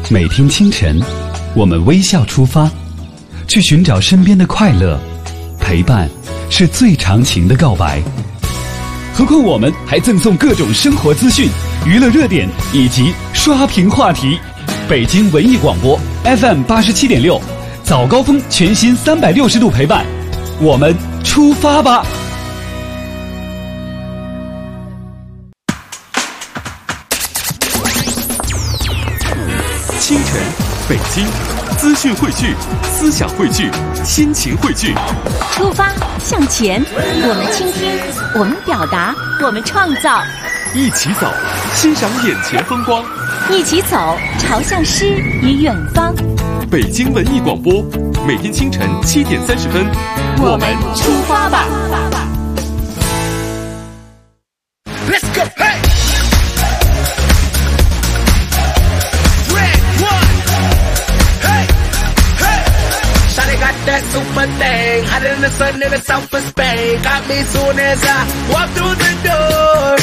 每天清晨，我们微笑出发，去寻找身边的快乐。陪伴是最长情的告白。何况我们还赠送各种生活资讯、娱乐热点以及刷屏话题。北京文艺广播 FM87.6，早高峰全新360度陪伴，我们出发吧！ 清晨，北京，资讯汇聚，思想汇聚，心情汇聚。 出发向前，我们倾听，我们表达，我们创造。 一起走，欣赏眼前风光。 一起走，朝向诗与远方。 北京文艺广播，每天清晨7点30分， 我们出发吧。 Let's go, hey! That super thing, hotter than the sun in the south of Spain. Got me soon as I walk through the door.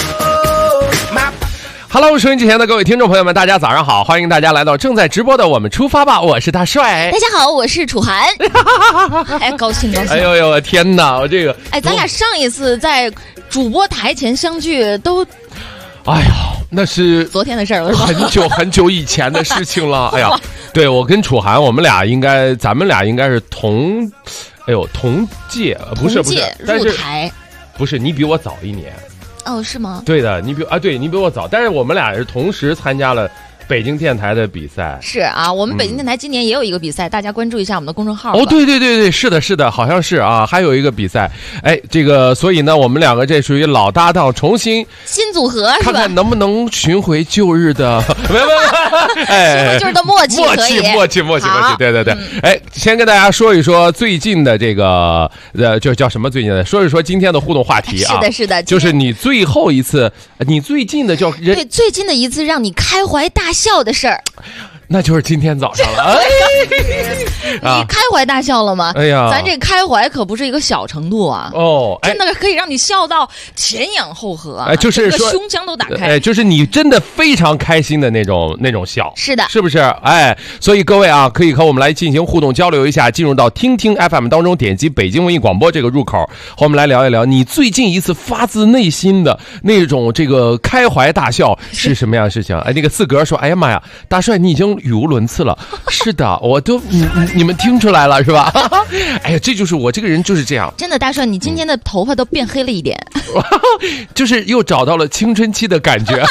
My Hello， 收音机前的各位听众朋友们，大家早上好！欢迎大家来到正在直播的我们出发吧，我是大帅。 大家好，我是楚涵。哎，高兴高兴！ 哎呦呦，天哪，我这个…… 哎，咱俩上一次在主播台前相聚都…… 哎呀，那是昨天的事儿了， 很久很久以前的事情了。哎呀，对，我跟楚涵，咱们俩应该是同届，不是，但是不是你比我早一年。 哦，是吗？ 对的，你比我早，但是我们俩是同时参加了北京电台的比赛。 是啊，我们北京电台今年也有一个比赛，大家关注一下我们的公众号。 哦，对，是的，好像是啊，还有一个比赛。哎，这个，所以呢，我们两个这属于老搭档，重新新组合， 看看能不能寻回旧日的，没有，哎， 就是的默契， 对。哎，先跟大家说一说最近的这个就叫什么最近的，说一说今天的互动话题啊。 是的， 就是你最后一次，你最近的叫对最近的一次让你开怀大笑的事儿。 那就是今天早上了。 你开怀大笑了吗？ 哎呀， 咱这开怀可不是一个小程度啊！ 哦， 真的可以让你笑到前仰后合啊！ 哎，就是说胸腔都打开。 哎，就是你真的非常开心的那种笑。 是的， 是不是？哎，所以各位啊，可以和我们来进行互动交流一下，进入到听听 FM 当中，点击北京文艺广播这个入口，和我们来聊一聊你最近一次发自内心的那种这个开怀大笑是什么样的事情？哎，那个四格说：“哎呀妈呀，大帅你已经语无伦次了。”是的，我都你们听出来了是吧？哎呀，这就是我这个人就是这样。 真的，大帅，你今天的头发都变黑了一点， 就是又找到了青春期的感觉。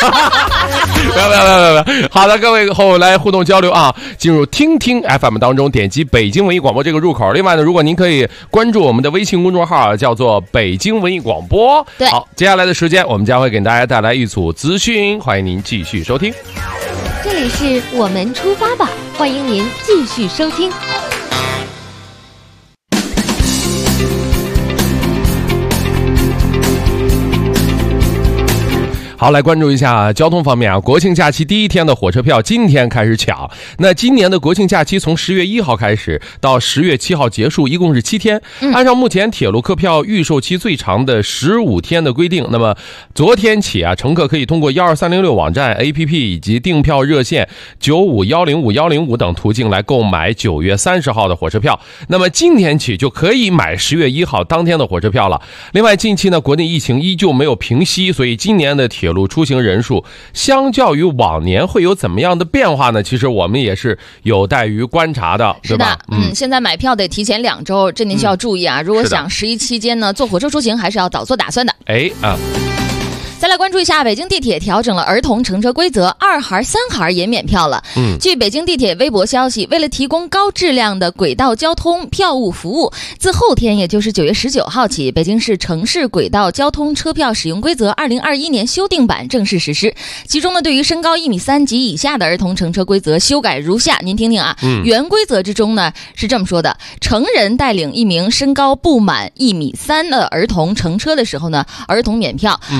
不，好的，各位和我来互动交流啊！进入听听 FM 当中，点击北京文艺广播这个入口。另外呢，如果您可以关注我们的微信公众号，叫做北京文艺广播。 对， 好，接下来的时间我们将会给大家带来一组资讯，欢迎您继续收听。 这里是我们出发吧，欢迎您继续收听。 好，来关注一下交通方面啊。国庆假期第一天的火车票今天开始抢。那今年的国庆假期从10月1号开始到10月7号结束，一共是7天。按照目前铁路客票预售期最长的15天的规定，那么昨天起啊，乘客可以通过12306网站 APP 以及订票热线95105-105等途径来购买9月30号的火车票。那么今天起就可以买10月1号当天的火车票了。另外，近期呢，国内疫情依旧没有平息，所以今年的铁路出行人数相较于往年会有怎么样的变化呢？其实我们也是有待于观察的，对吧？ 现在买票得提前2周，这您需要注意啊。如果想11期间呢做火车出行，还是要早做打算的。再来关注一下，北京地铁调整了儿童乘车规则，2孩、3孩也免票了。据北京地铁微博消息，为了提供高质量的轨道交通票务服务，自后天也就是9月19号起，北京市城市轨道交通车票使用规则2021年修订版正式实施。其中呢，对于身高1.3米及以下的儿童乘车规则修改如下，您听听啊。原规则之中呢是这么说的：成人带领一名身高不满1.3米的儿童乘车的时候呢，儿童免票，按照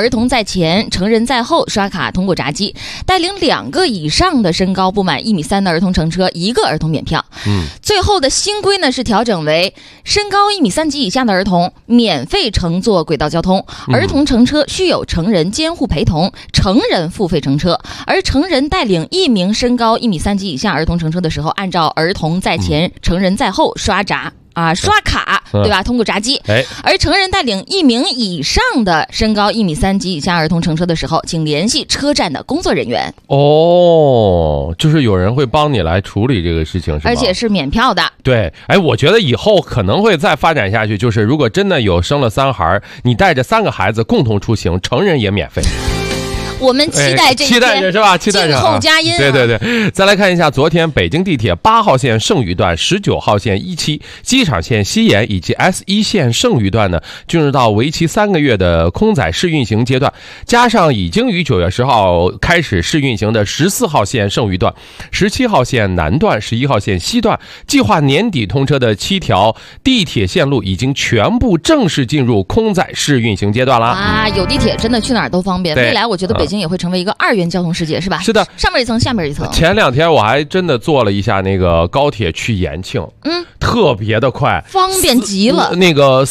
儿童在前，成人在后刷卡通过闸机，带领2个以上的身高不满1.3米的儿童乘车1个儿童免票。最后的新规呢是调整为身高1.3米及以下的儿童免费乘坐轨道交通，儿童乘车需有成人监护陪同，成人付费乘车，而成人带领1名身高1.3米及以下儿童乘车的时候，按照儿童在前，成人在后刷卡，对吧？通过闸机。而成人带领1名以上的身高1.3米及以下儿童乘车的时候，请联系车站的工作人员。 就是有人会帮你来处理这个事情，是吧？ 而且是免票的。 对，我觉得以后可能会再发展下去，就是如果真的有生了3孩，你带着3个孩子共同出行，成人也免费。 我们期待这一天， 期待着是吧？期待着， 静候佳音。 对，再来看一下昨天北京地铁8号线剩余段、19号线1期、机场线西延以及 S1线剩余段呢，进入到为期3个月的空载试运行阶段，加上已经于9月10号开始试运行的14号线剩余段、17号线南段、11号线西段，计划年底通车的7条地铁线路已经全部正式进入空载试运行阶段了。 有地铁真的去哪儿都方便。未来我觉得北京也会成为一个2元交通世界，是吧？ 是的， 上面一层，下面一层。 前2天我还真的坐了一下那个高铁去延庆，特别的快， 方便极了。 那个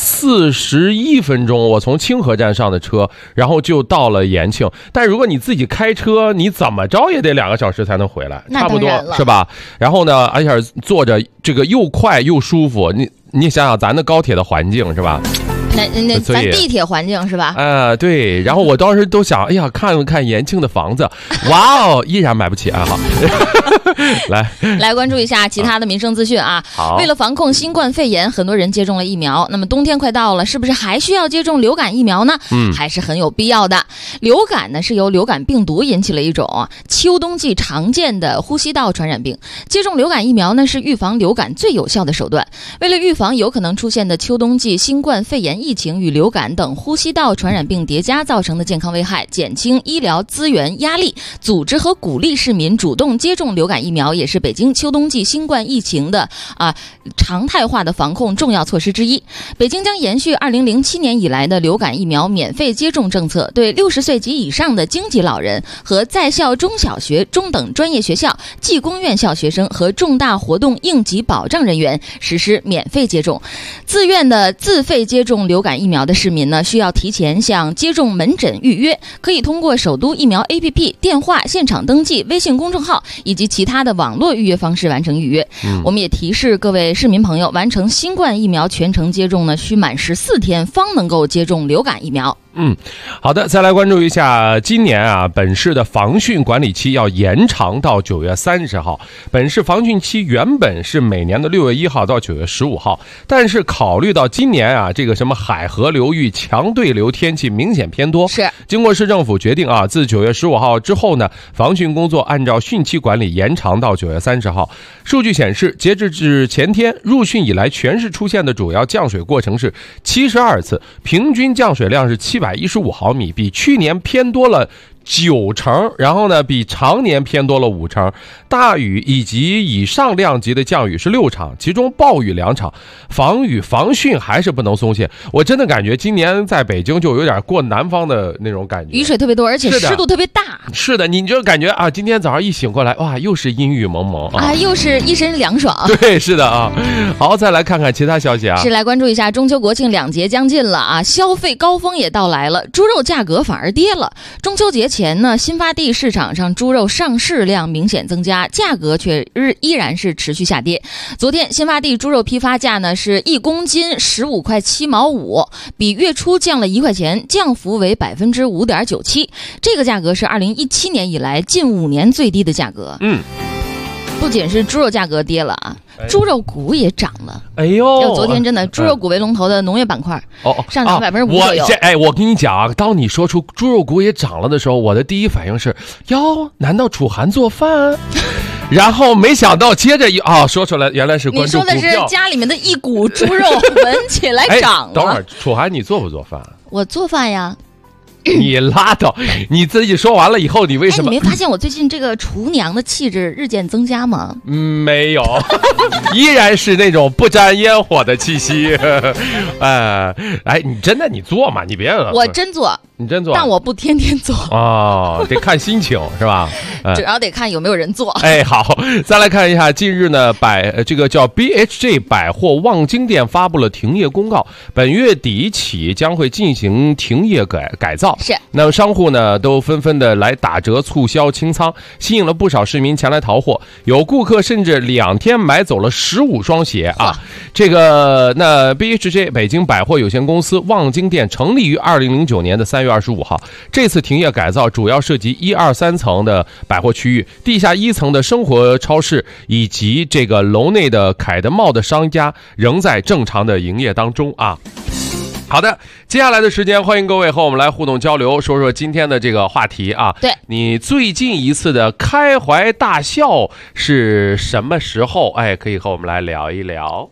41分钟，我从清河站上的车，然后就到了延庆。但如果你自己开车，你怎么着也得2个小时才能回来，差不多是吧？然后呢，而且坐着这个又快又舒服，你想想咱的高铁的环境是吧？ 那咱地铁环境是吧？ 对。然后我当时都想，哎呀，看了看延庆的房子，哇哦，依然买不起啊！好， 来关注一下其他的民生资讯啊。为了防控新冠肺炎，很多人接种了疫苗。那么冬天快到了，是不是还需要接种流感疫苗呢？还是很有必要的。流感呢是由流感病毒引起了一种秋冬季常见的呼吸道传染病。接种流感疫苗呢是预防流感最有效的手段。为了预防有可能出现的秋冬季新冠肺炎疫情与流感等呼吸道传染病叠加造成的健康危害，减轻医疗资源压力，组织和鼓励市民主动接种流感疫苗，也是北京秋冬季新冠疫情的常态化的防控重要措施之一。北京将延续2007年以来的流感疫苗免费接种政策，对60岁及以上的京籍老人和在校中小学、中等专业学校、技工院校学生和重大活动应急保障人员实施免费接种。自愿的自费接种流感疫苗的市民呢，需要提前向接种门诊预约，可以通过首都疫苗 APP、电话、现场登记、微信公众号以及其他的网络预约方式完成预约。我们也提示各位市民朋友，完成新冠疫苗全程接种呢，需满14天方能够接种流感疫苗。 好的，再来关注一下今年本市的防汛管理期要延长到9月30号。本市防汛期原本是每年的6月1号到9月15号，但是考虑到今年这个什么海河流域强对流天气明显偏多， 是经过市政府决定自9月15号之后呢，防汛工作按照汛期管理延长到9月30号。数据显示，截至至前天，入汛以来全市出现的主要降水过程是72次，平均降水量是715毫米，比去年偏多了9成，然后呢，比常年偏多了5成。大雨以及以上量级的降雨是6场，其中暴雨2场。防雨防汛还是不能松懈。我真的感觉今年在北京就有点过南方的那种感觉， 雨水特别多，而且湿度特别大。 是的，你就感觉今天早上一醒过来，哇，又是阴雨蒙蒙又是一身凉爽。 对，是的好，再来看看其他消息是来关注一下中秋国庆2节将近了消费高峰也到来了，猪肉价格反而跌了。中秋节前呢，新发地市场上猪肉上市量明显增加，价格却依然是持续下跌。昨天新发地猪肉批发价呢是1公斤15块7毛5，比月初降了1块钱，降幅为5.97%。这个价格是2017年以来近5年最低的价格。不仅是猪肉价格跌了猪肉股也涨了。昨天真的猪肉股为龙头的农业板块上涨5%左右。 我跟你讲当你说出猪肉股也涨了的时候，我的第一反应是难道楚涵做饭？然后没想到接着说出来原来是关注股票。 你说的是家里面的一股猪肉闻起来涨了。 等会儿楚涵你做不做饭？ 我做饭呀。 你拉倒！你自己说完了以后，你为什么？ 你没发现我最近这个厨娘的气质日渐增加吗？ 没有，依然是那种不沾烟火的气息。你真的你做嘛？你别我真做。 你真做？ 但我不天天做哦，得看心情是吧？ 主要得看有没有人做。 哎，好，再来看一下，近日呢，这个叫 BHJ 百货望京店发布了停业公告，本月底起将会进行停业改造。 是， 那么商户呢都纷纷的来打折促销清仓，吸引了不少市民前来淘货，有顾客甚至2天买走了15双鞋啊！这个那 BHJ 北京百货有限公司望京店成立于2009年的3月25号，这次停业改造主要涉及1、2、3层的百货区域，地下1层的生活超市以及这个楼内的凯德茂的商家仍在正常的营业当中啊。好的，接下来的时间，欢迎各位和我们来互动交流，说说今天的这个话题啊。 对，你最近一次的开怀大笑是什么时候？哎，可以和我们来聊一聊。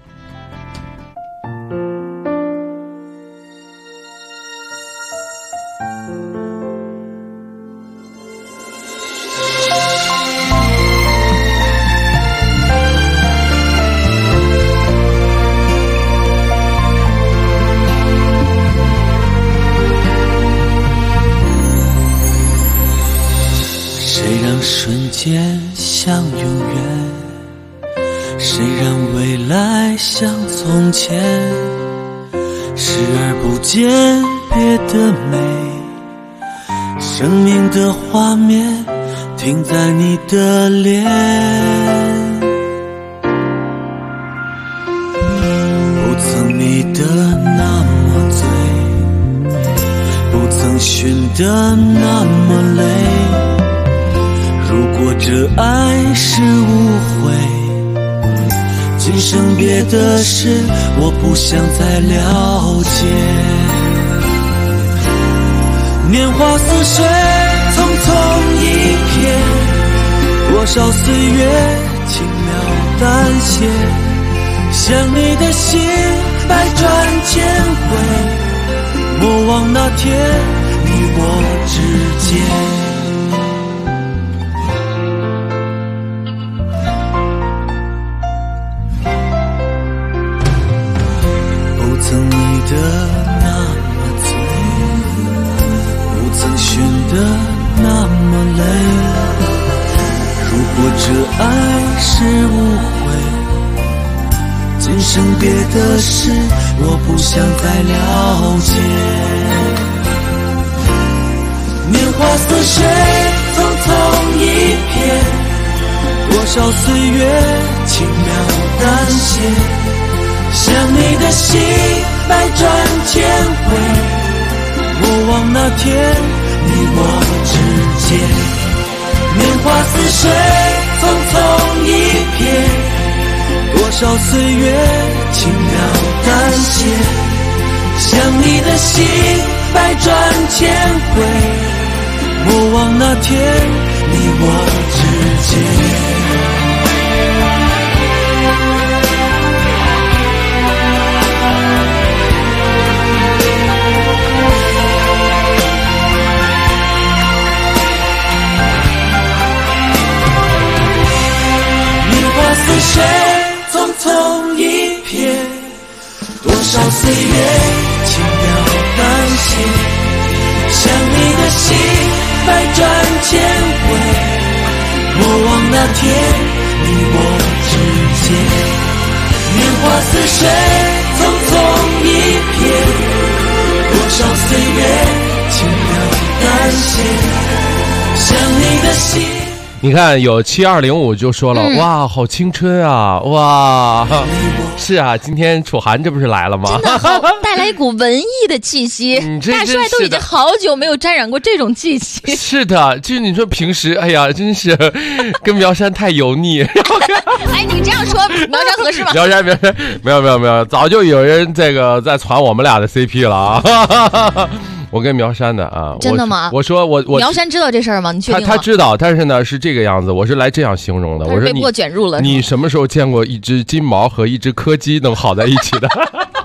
瞬间像永远，谁让未来像从前，视而不见别的美，生命的画面停在你的脸，不曾迷得那么醉，不曾寻得那么累，如果这爱是误会，今生别的事我不想再了解。年华似水，匆匆一瞥，多少岁月轻描淡写，想你的心百转千回，莫忘那天你我之间。不曾迷得那么醉，不曾寻得那么累，如果这爱是误会，今生别的事我不想再了解。年华似水，匆匆一瞥，多少岁月轻描淡写，想你的心百转千回，莫忘那天你我之间。年华似水，匆匆一瞥，多少岁月轻描淡写，想你的心百转千回，莫忘那天你我之间。似水，匆匆一瞥，多少岁月轻描淡写，想你的心百转千回，莫忘那天你我之间。年华似水，匆匆一瞥，多少岁月轻描淡写，想你的心。 你看有7205就说了，哇，好青春啊，哇，是啊，今天楚涵这不是来了吗？ 真的好，带来一股文艺的气息。大帅都已经好久没有沾染过这种气息。 是的，就是你说平时，哎呀，真是跟苗山太油腻。 哎，你这样说苗山合适吗？ 苗山没有，早就有人这个在传我们俩的 CP 了啊。我跟苗山的啊， 真的吗？ 我说我苗山知道这事儿吗？你确定吗？ 他知道，但是呢是这个样子，我是来这样形容的。我说被迫卷入了。 你什么时候见过一只金毛和一只柯基能好在一起的？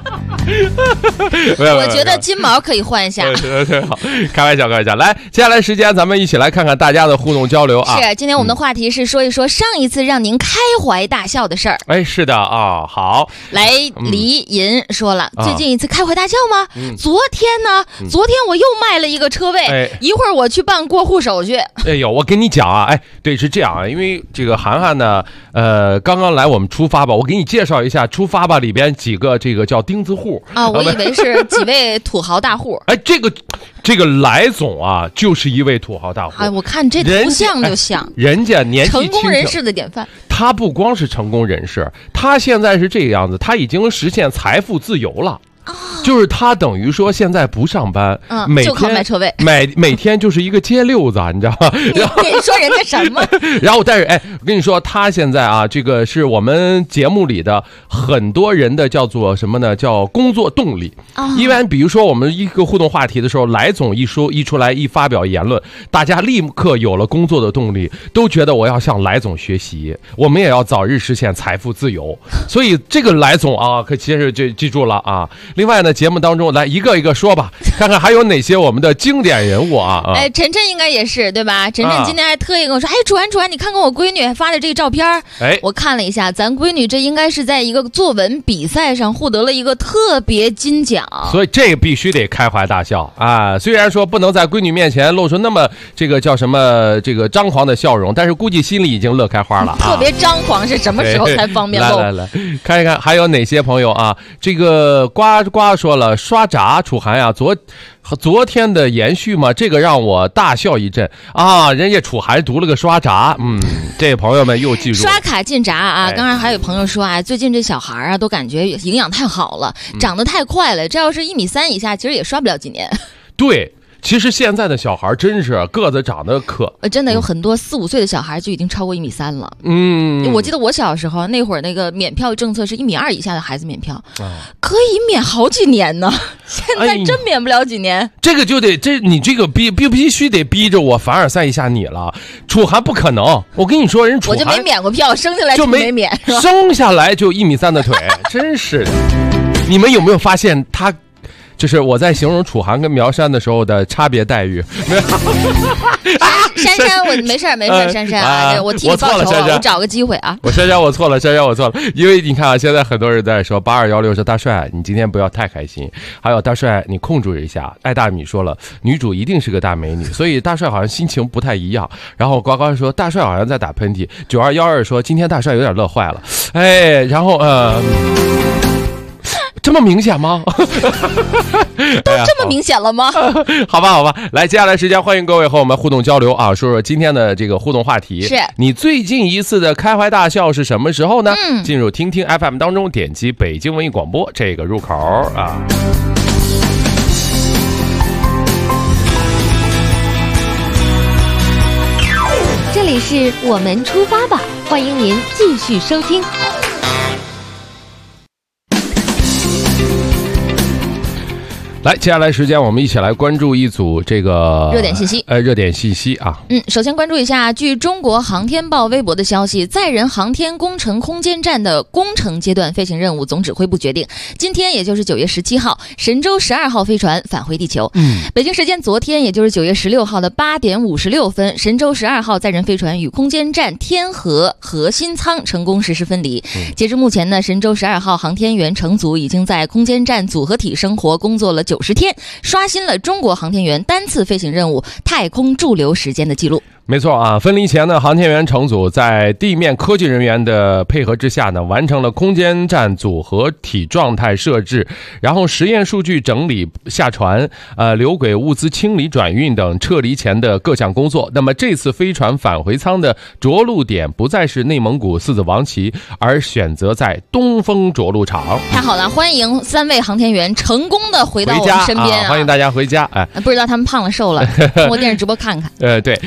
我觉得金毛可以换一下。 好，开玩笑。来，接下来时间咱们一起来看看大家的互动交流啊。 是，今天我们的话题是说一说上一次让您开怀大笑的事儿。 哎，是的啊，好。 来，黎银说了，最近一次开怀大笑吗？昨天呢？昨天我又卖了一个车位，一会儿我去办过户手续。 哎呦，我跟你讲啊，对，是这样啊，因为这个涵涵呢，刚刚来我们出发吧，我给你介绍一下出发吧里边几个这个叫钉子户啊，我以为是几位土豪大户。 哎，这个来总啊，就是一位土豪大户。 哎，我看这图像就像人家年纪成功人士的典范。 他不光是成功人士，他现在是这个样子，他已经实现财富自由了。就是他等于说现在不上班，每天就靠卖车位， 每天就是一个街溜子，你知道吗？ 你说人家什么？ 然后但是我跟你说，他现在啊，这个是我们节目里的很多人的叫做什么呢？叫工作动力。因为比如说我们一个互动话题的时候，来总一出来一发表言论，大家立刻有了工作的动力，都觉得我要向来总学习，我们也要早日实现财富自由。所以这个来总啊，可其实就记住了啊。另外呢，节目当中来一个一个说吧，看看还有哪些我们的经典人物啊。 晨晨应该也是对吧？晨晨今天还特意跟我说，主安，你看看我闺女发的这个照片。我看了一下，咱闺女这应该是在一个作文比赛上获得了一个特别金奖， 所以这必须得开怀大笑啊！虽然说不能在闺女面前露出那么这个叫什么这个张狂的笑容，但是估计心里已经乐开花了。 特别张狂是什么时候才方便露？ 来看一看还有哪些朋友啊？这个呱说了，刷闸楚涵呀，昨天的延续嘛，这个让我大笑一阵啊！人家楚涵读了个刷闸，这朋友们又记住刷卡进闸啊！刚才还有朋友说最近这小孩啊都感觉营养太好了，长得太快了，这要是1.3米以下，其实也刷不了几年。 对。其实现在的小孩真是个子长得真的有很多4、5岁的小孩就已经超过1.3米了。我记得我小时候那会儿那个免票政策是1.2米以下的孩子免票，可以免好几年呢。现在真免不了几年。 这个就得你这个必须得逼着我凡尔赛一下你了。楚涵不可能，我跟你说，人楚涵我就没免过票，生下来就没免， 生下来就1.3米的腿，真是的。你们有没有发现他？就是我在形容楚涵跟苗山的时候的差别待遇。 珊，我没事，珊啊，我替你报仇，我找个机会啊。 珊，我错了，因为你看啊，现在很多人在说8216说大帅，你今天不要太开心。还有大帅，你控制一下。爱大米说了，女主一定是个大美女，所以大帅好像心情不太一样。然后呱呱说大帅好像在打喷嚏。9212说今天大帅有点乐坏了。然后这么明显吗？ 都这么明显了吗？ 好吧，来，接下来时间欢迎各位和我们互动交流啊，说说今天的这个互动话题。 是你最近一次的开怀大笑是什么时候呢？进入听听 FM 当中，点击北京文艺广播这个入口啊。 这里是我们出发吧，欢迎您继续收听。 来，接下来时间我们一起来关注一组这个热点信息。 热点信息啊。 首先关注一下，据中国航天报微博的消息，载人航天工程空间站的工程阶段飞行任务总指挥部决定，今天也就是9月17号，神舟12号飞船返回地球。北京时间昨天，也就是9月16号的8点56分，神舟12号载人飞船与空间站天河核心舱成功实施分离。截至目前呢，神舟12号航天员乘组已经在空间站组合体生活工作了90天，刷新了中国航天员单次飞行任务太空驻留时间的记录。 没错啊，分离前呢，航天员乘组在地面科技人员的配合之下呢，完成了空间站组合体状态设置，然后实验数据整理、下传、流轨物资清理转运等撤离前的各项工作。那么这次飞船返回舱的着陆点不再是内蒙古狮子王旗，而选择在东风着陆场。 太好了，欢迎3位航天员成功的回到我们身边欢迎大家回家。 不知道他们胖了瘦了，通过电视直播看看。 对，再来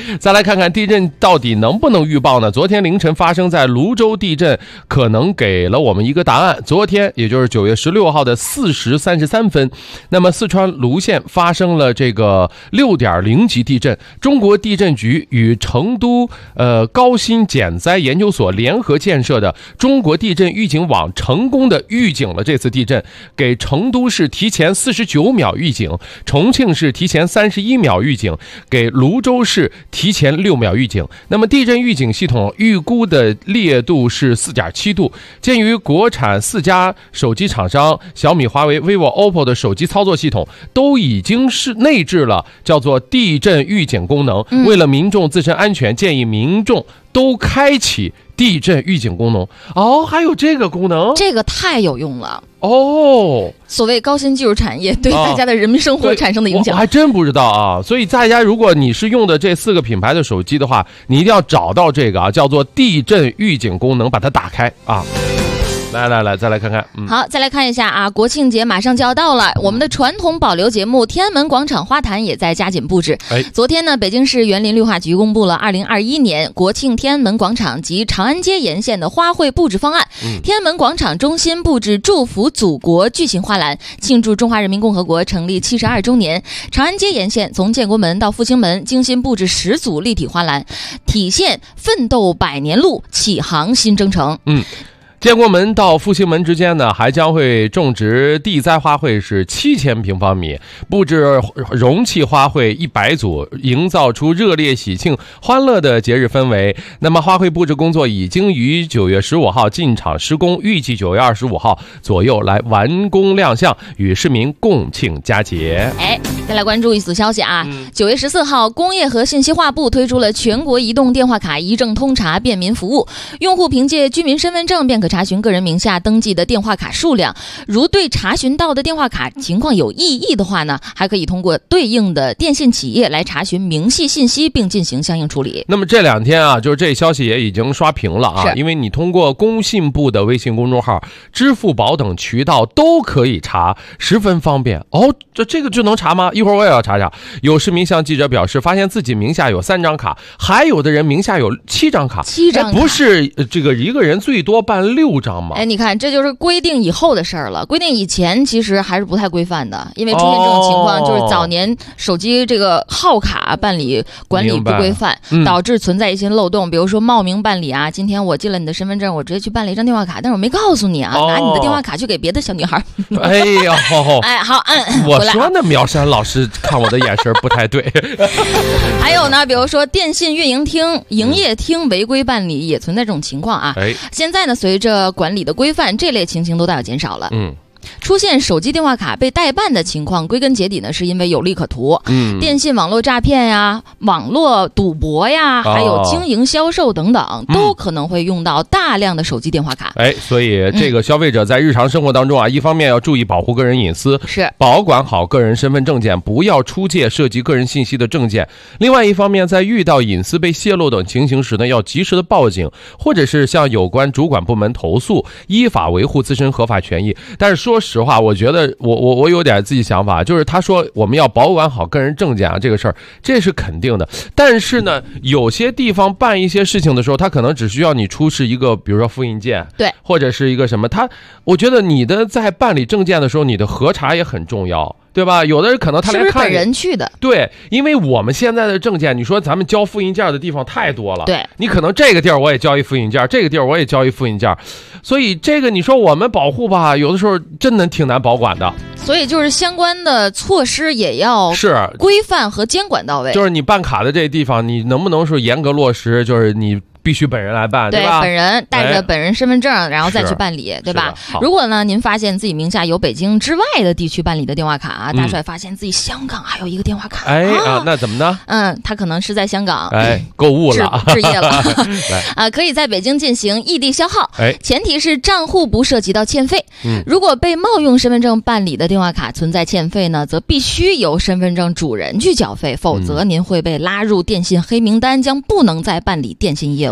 看看地震到底能不能预报呢？昨天凌晨发生在泸州地震，可能给了我们一个答案。昨天也就是9月16号的4时33分，那么四川泸县发生了这个6.0级地震。中国地震局与成都高新减灾研究所联合建设的中国地震预警网成功的预警了这次地震，给成都市提前49秒预警，重庆市提前31秒预警，给泸州市提前6秒预警。那么地震预警系统预估的烈度是4.7度。鉴于国产4家手机厂商小米、华为、vivo、OPPO 的手机操作系统都已经是内置了叫做地震预警功能，为了民众自身安全，建议民众都开启地震预警功能。还有这个功能， 这个太有用了哦！ 所谓高新技术产业对大家的人民生活产生的影响， 我还真不知道啊。所以大家如果你是用的这4个品牌的手机的话，你一定要找到这个叫做地震预警功能，把它打开啊。来，再来看看。 好，再来看一下啊，国庆节马上就要到了，我们的传统保留节目天安门广场花坛也在加紧布置。昨天呢，北京市园林绿化局公布了2021年国庆天安门广场及长安街沿线的花卉布置方案。天安门广场中心布置祝福祖国巨型花篮，庆祝中华人民共和国成立72周年。长安街沿线从建国门到复兴门精心布置10组立体花篮，体现奋斗100年路，启航新征程。 建国门到复兴门之间呢，还将会种植地栽花卉是7000平方米，布置容器花卉100组，营造出热烈喜庆欢乐的节日氛围。那么花卉布置工作已经于9月15号进场施工，预计9月25号左右来完工亮相，与市民共庆佳节。 再来关注一组消息啊，9月14号，工业和信息化部推出了全国移动电话卡一证通查便民服务，用户凭借居民身份证便可查询个人名下登记的电话卡数量，如对查询到的电话卡情况有异议的话呢，还可以通过对应的电信企业来查询明细信息并进行相应处理。 那么这2天啊，就是这消息也已经刷屏了啊，因为你通过工信部的微信公众号、支付宝等渠道都可以查，十分方便。这个就能查吗？一会儿我也要查查。有市民向记者表示，发现自己名下有3张卡，还有的人名下有7张卡。不是这个一个人最多办6张吗？ 你看，这就是规定以后的事儿了。规定以前其实还是不太规范的，因为出现这种情况，就是早年手机这个号卡办理管理不规范，导致存在一些漏洞。比如说冒名办理啊，今天我进了你的身份证，我直接去办了一张电话卡，但是我没告诉你啊，拿你的电话卡去给别的小女孩。好， 我说那苗山老师看我的眼神不太对。 还有呢，比如说电信运营厅、营业厅违规办理也存在这种情况啊。现在呢，随着管理的规范，这类情形都大有减少了。出现手机电话卡被代办的情况，归根结底呢，是因为有利可图。电信网络诈骗呀、网络赌博呀，还有经营销售等等，都可能会用到大量的手机电话卡。 所以这个消费者在日常生活当中啊，一方面要注意保护个人隐私， 是保管好个人身份证件，不要出借涉及个人信息的证件。另外一方面，在遇到隐私被泄露等情形时呢，要及时的报警，或者是向有关主管部门投诉，依法维护自身合法权益。但是说实话，我觉得我有点自己想法，就是他说我们要保管好个人证件啊，这个事儿这是肯定的。但是呢，有些地方办一些事情的时候，他可能只需要你出示一个，比如说复印件， 对， 或者是一个什么，我觉得你的在办理证件的时候，你的核查也很重要。对吧？有的人可能他来看是不是本人去的？ 对，因为我们现在的证件，你说咱们交复印件的地方太多了， 对， 你可能这个地儿我也交一复印件，这个地儿我也交一复印件，所以这个你说我们保护吧，有的时候真的挺难保管的。 所以就是相关的措施也要是规范和监管到位。 就是你办卡的这个地方，你能不能说严格落实？就是你必须本人来办，对吧？ 本人带着本人身份证，然后再去办理，对吧？如果呢，您发现自己名下有北京之外的地区办理的电话卡，大帅发现自己香港还有一个电话卡， 那怎么呢？ 他可能是在香港购物了， 置业了可以在北京进行异地消耗，前提是账户不涉及到欠费。如果被冒用身份证办理的电话卡存在欠费呢，则必须由身份证主人去缴费，否则您会被拉入电信黑名单，将不能再办理电信业务。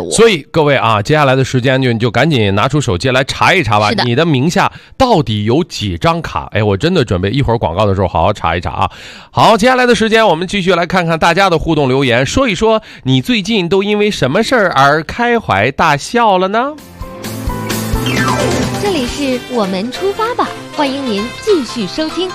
我。 所以各位啊，接下来的时间你就赶紧拿出手机来查一查吧，你的名下到底有几张卡？哎，我真的准备一会儿广告的时候好好查一查啊。好，接下来的时间我们继续来看看大家的互动留言，说一说你最近都因为什么事儿而开怀大笑了呢？ 这里是我们出发吧，欢迎您继续收听。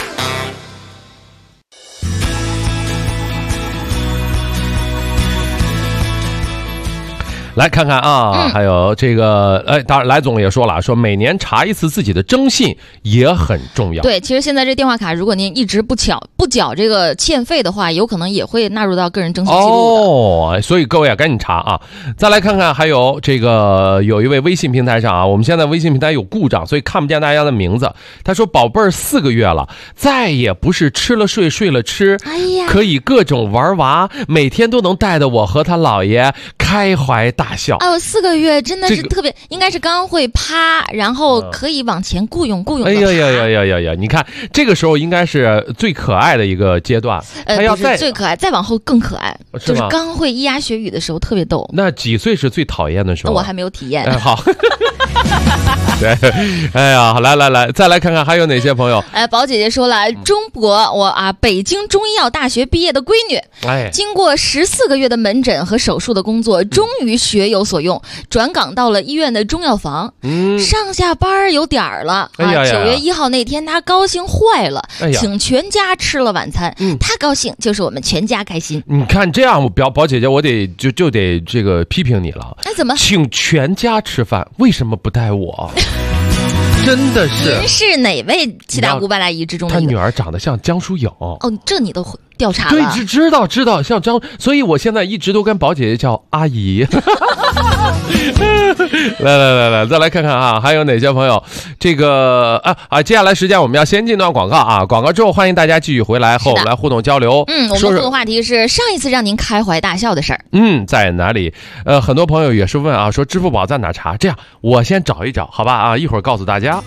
来看看啊，还有这个，当然来总也说了，说每年查一次自己的征信也很重要。 对，其实现在这电话卡，如果您一直不缴这个欠费的话，有可能也会纳入到个人征信记录的。 哦，所以各位啊，赶紧查啊！再来看看，还有这个有一位微信平台上啊，我们现在微信平台有故障，所以看不见大家的名字。他说：“宝贝儿4个月了，再也不是吃了睡，睡了吃， 哎呀， 可以各种玩娃，每天都能带着我和他姥爷开怀大笑。” 哦，4个月真的是特别，应该是刚会趴，然后可以往前雇佣的。 哎呀！你看这个时候应该是最可爱的一个阶段， 不是最可爱，再往后更可爱，就是刚会咿呀学语的时候特别逗。 那几岁是最讨厌的时候？ 我还没有体验。 好。对，哎呀，来，再来看看还有哪些朋友。 宝姐姐说了，中博，北京中医药大学毕业的闺女，经过14个月的门诊和手术的工作，终于学有所用，转岗到了医院的中药房。上下班有点儿了9月1号那天，她高兴坏了，请全家吃了晚餐。她高兴就是我们全家开心。 你看这样，宝姐姐，我得就得这个批评你了。 怎么？ 请全家吃饭，为什么不带我？真的是。 您是哪位7大姑8大姨之中的？ 他女儿长得像江疏影。 哦，这你都调查了？ 对，知道像江，所以我现在一直都跟宝姐姐叫阿姨。来，再来看看啊，还有哪些朋友？这个接下来时间我们要先进段广告啊，广告之后欢迎大家继续回来和我们来互动交流。 我们互动话题是上一次让您开怀大笑的事儿。 在哪里？很多朋友也是问啊，说支付宝在哪查？这样我先找一找，好吧啊，一会儿告诉大家。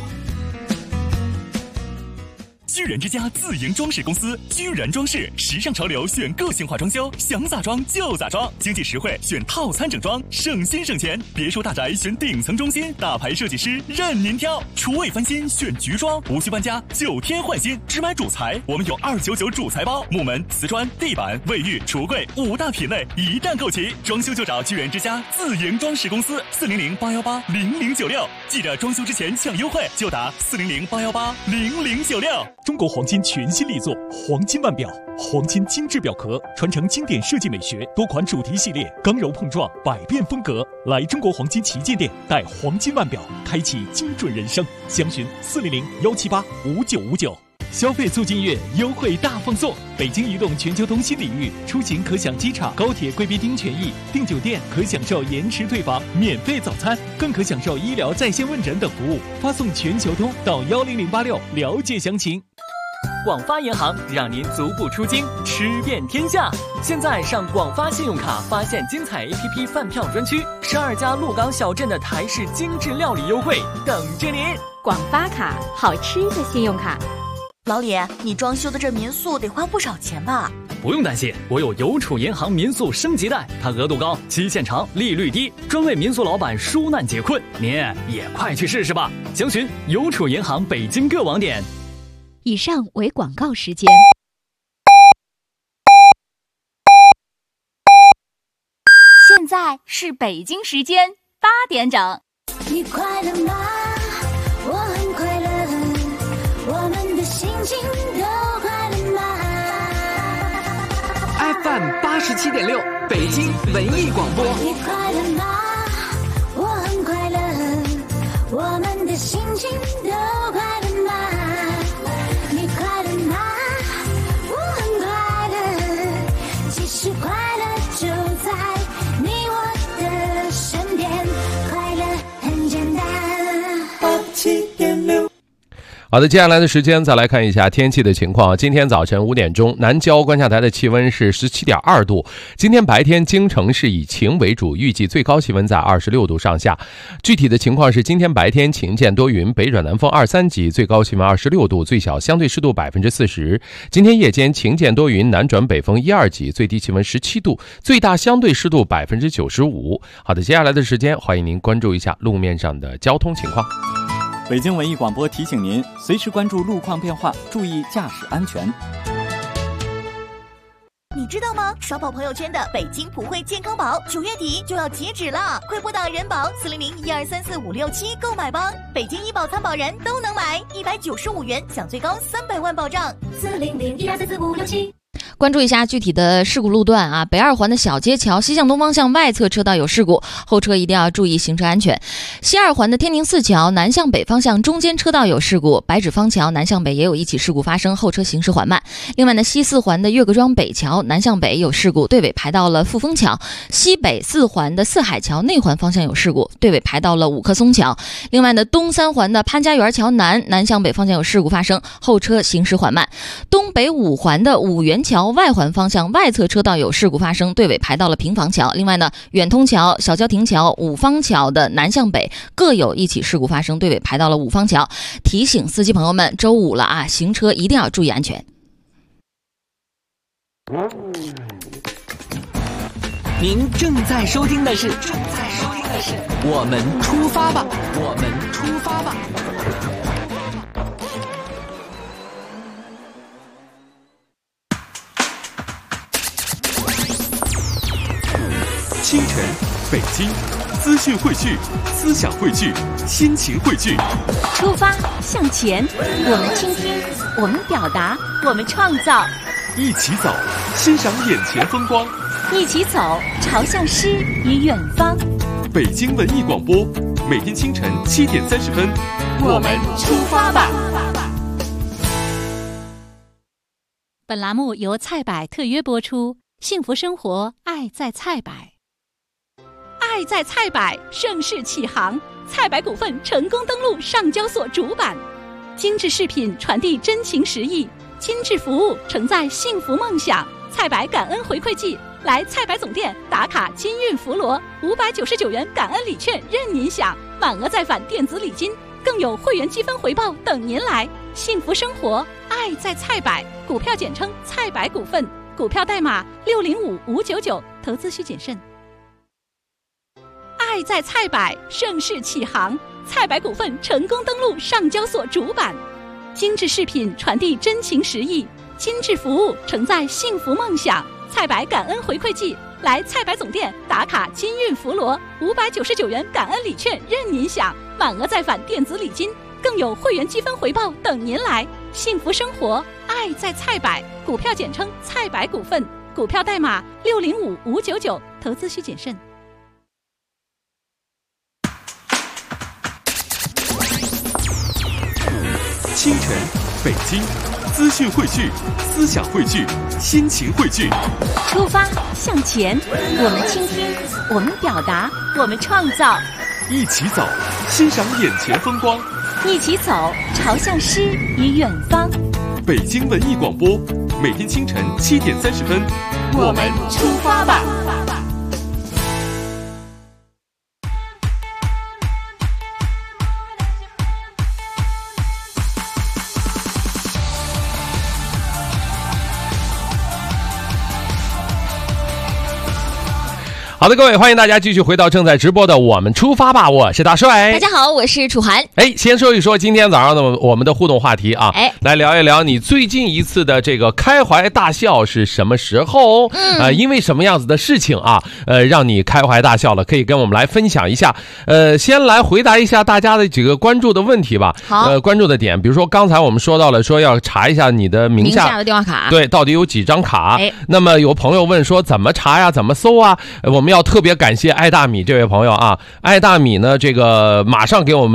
居然之家自营装饰公司，居然装饰，时尚潮流选个性化装修，想咋装就咋装，经济实惠选套餐整装，省心省钱。别墅大宅选顶层中心，大牌设计师任您挑。厨卫翻新选菊装，无需搬家，9天换新。只买主材，我们有299主材包，木门、瓷砖、地板、卫浴、橱柜5大品类一旦购齐，装修就找居然之家自营装饰公司，400-818-0096。记着装修之前抢优惠，就打400-818-0096。中国黄金全新力作黄金腕表，黄金精致表壳，传承经典设计美学，多款主题系列，刚柔碰撞，百变风格。来中国黄金旗舰店，带黄金腕表，开启精准人生。详询400-178-5959。消费促进月优惠大放送，北京移动全球通新领域，出行可享机场、高铁贵宾厅权益，订酒店可享受延迟退房、免费早餐，更可享受医疗在线问诊等服务。发送全球通到10086了解详情。 广发银行让您足不出京，吃遍天下。现在上广发信用卡发现精彩 APP 饭票专区，12家鹿港小镇的台式精致料理优惠等着您。 广发卡，好吃的信用卡。 老李，你装修的这民宿得花不少钱吧？ 不用担心，我有邮储银行民宿升级贷，它额度高，期限长，利率低，专为民宿老板纾难解困。您也快去试试吧！详询邮储银行北京各网点。 以上为广告时间。 现在是北京时间8点整。 你快乐吗？我很快乐，我们的心情都快乐吗 ？FM 87.6，北京文艺广播。 你快乐吗？我很快乐，我们的心情都快乐吗？你快乐吗？我很快乐，其实快乐就在你我的身边，快乐很简单。 87.6。 好的，接下来的时间再来看一下天气的情况。今天早晨5点钟，南郊观察台的气温是17.2度。今天白天京城是以晴为主，预计最高气温在26度上下。具体的情况是，今天白天晴见多云，北转南风2、3级，最高气温26度，最小相对湿度40%。今天夜间晴见多云，南转北风1、2级，最低气温17度，最大相对湿度95%。好的，接下来的时间，欢迎您关注一下路面上的交通情况。 北京文艺广播提醒您，随时关注路况变化，注意驾驶安全。 你知道吗？刷爆朋友圈的北京普惠健康宝9月底就要截止了，快拨打人保400-1234-567购买吧！北京医保参保人都能买，195元享最高300万保障。 400-1234-567。 关注一下具体的事故路段啊，北2环的小街桥西向东方向外侧车道有事故，后车一定要注意行车安全。西2环的天宁寺桥南向北方向中间车道有事故，白纸坊桥南向北也有一起事故发生，后车行驶缓慢。另外呢，西4环的岳各庄北桥南向北有事故，队尾排到了富丰桥。西北4环的四海桥内环方向有事故，队尾排到了五棵松桥。另外呢，东3环的潘家园桥南向北方向有事故发生，后车行驶缓慢。东北5环的五原桥外环方向外侧车道有事故发生，队尾排到了平房桥。另外呢，远通桥、小郊亭桥、五方桥的南向北各有一起事故发生，队尾排到了五方桥。提醒司机朋友们，周5了啊，行车一定要注意安全。 您正在收听的是我们出发吧，我们出发吧。 清晨，北京，资讯汇聚，思想汇聚，心情汇聚。 出发向前，我们倾听，我们表达，我们创造。 一起走，欣赏眼前风光。 一起走，朝向诗与远方。 北京文艺广播，每天清晨7点30分，我们出发吧。 本栏目由菜百特约播出，幸福生活，爱在菜百。爱在菜百盛世启航，菜百股份成功登陆上交所主板。精致饰品传递真情实意，精致服务承载幸福梦想。菜百感恩回馈季，来菜百总店打卡金运福罗，599元感恩礼券任您享，满额再返电子礼金，更有会员积分回报等您来。幸福生活，爱在菜百，股票简称菜百股份，股票代码605599，投资需谨慎。爱在菜百盛世启航，菜百股份成功登陆上交所主板。精致饰品传递真情实意，精致服务承载幸福梦想。菜百感恩回馈季，来菜百总店打卡金运福罗，599元感恩礼券任您享，满额再返电子礼金，更有会员积分回报等您来。幸福生活，爱在菜百，股票简称菜百股份，股票代码605599，投资需谨慎。 清晨，北京，资讯汇聚，思想汇聚，心情汇聚。 出发向前，我们倾听，我们表达，我们创造。 一起走，欣赏眼前风光。 一起走，朝向诗与远方。 北京文艺广播，每天清晨7点30分，我们出发吧。 好的，各位，欢迎大家继续回到正在直播的我们出发吧，我是大帅。 大家好，我是楚涵。 先说一说今天早上的我们的互动话题啊，来聊一聊你最近一次的这个开怀大笑是什么时候？因为什么样子的事情啊，让你开怀大笑了，可以跟我们来分享一下。先来回答一下大家的几个关注的问题吧。 好， 关注的点，比如说刚才我们说到了，说要查一下你的名下的电话卡， 对，到底有几张卡？那么有朋友问说怎么查呀？怎么搜啊？我们要特别感谢爱大米这位朋友啊，爱大米呢，这个马上给我们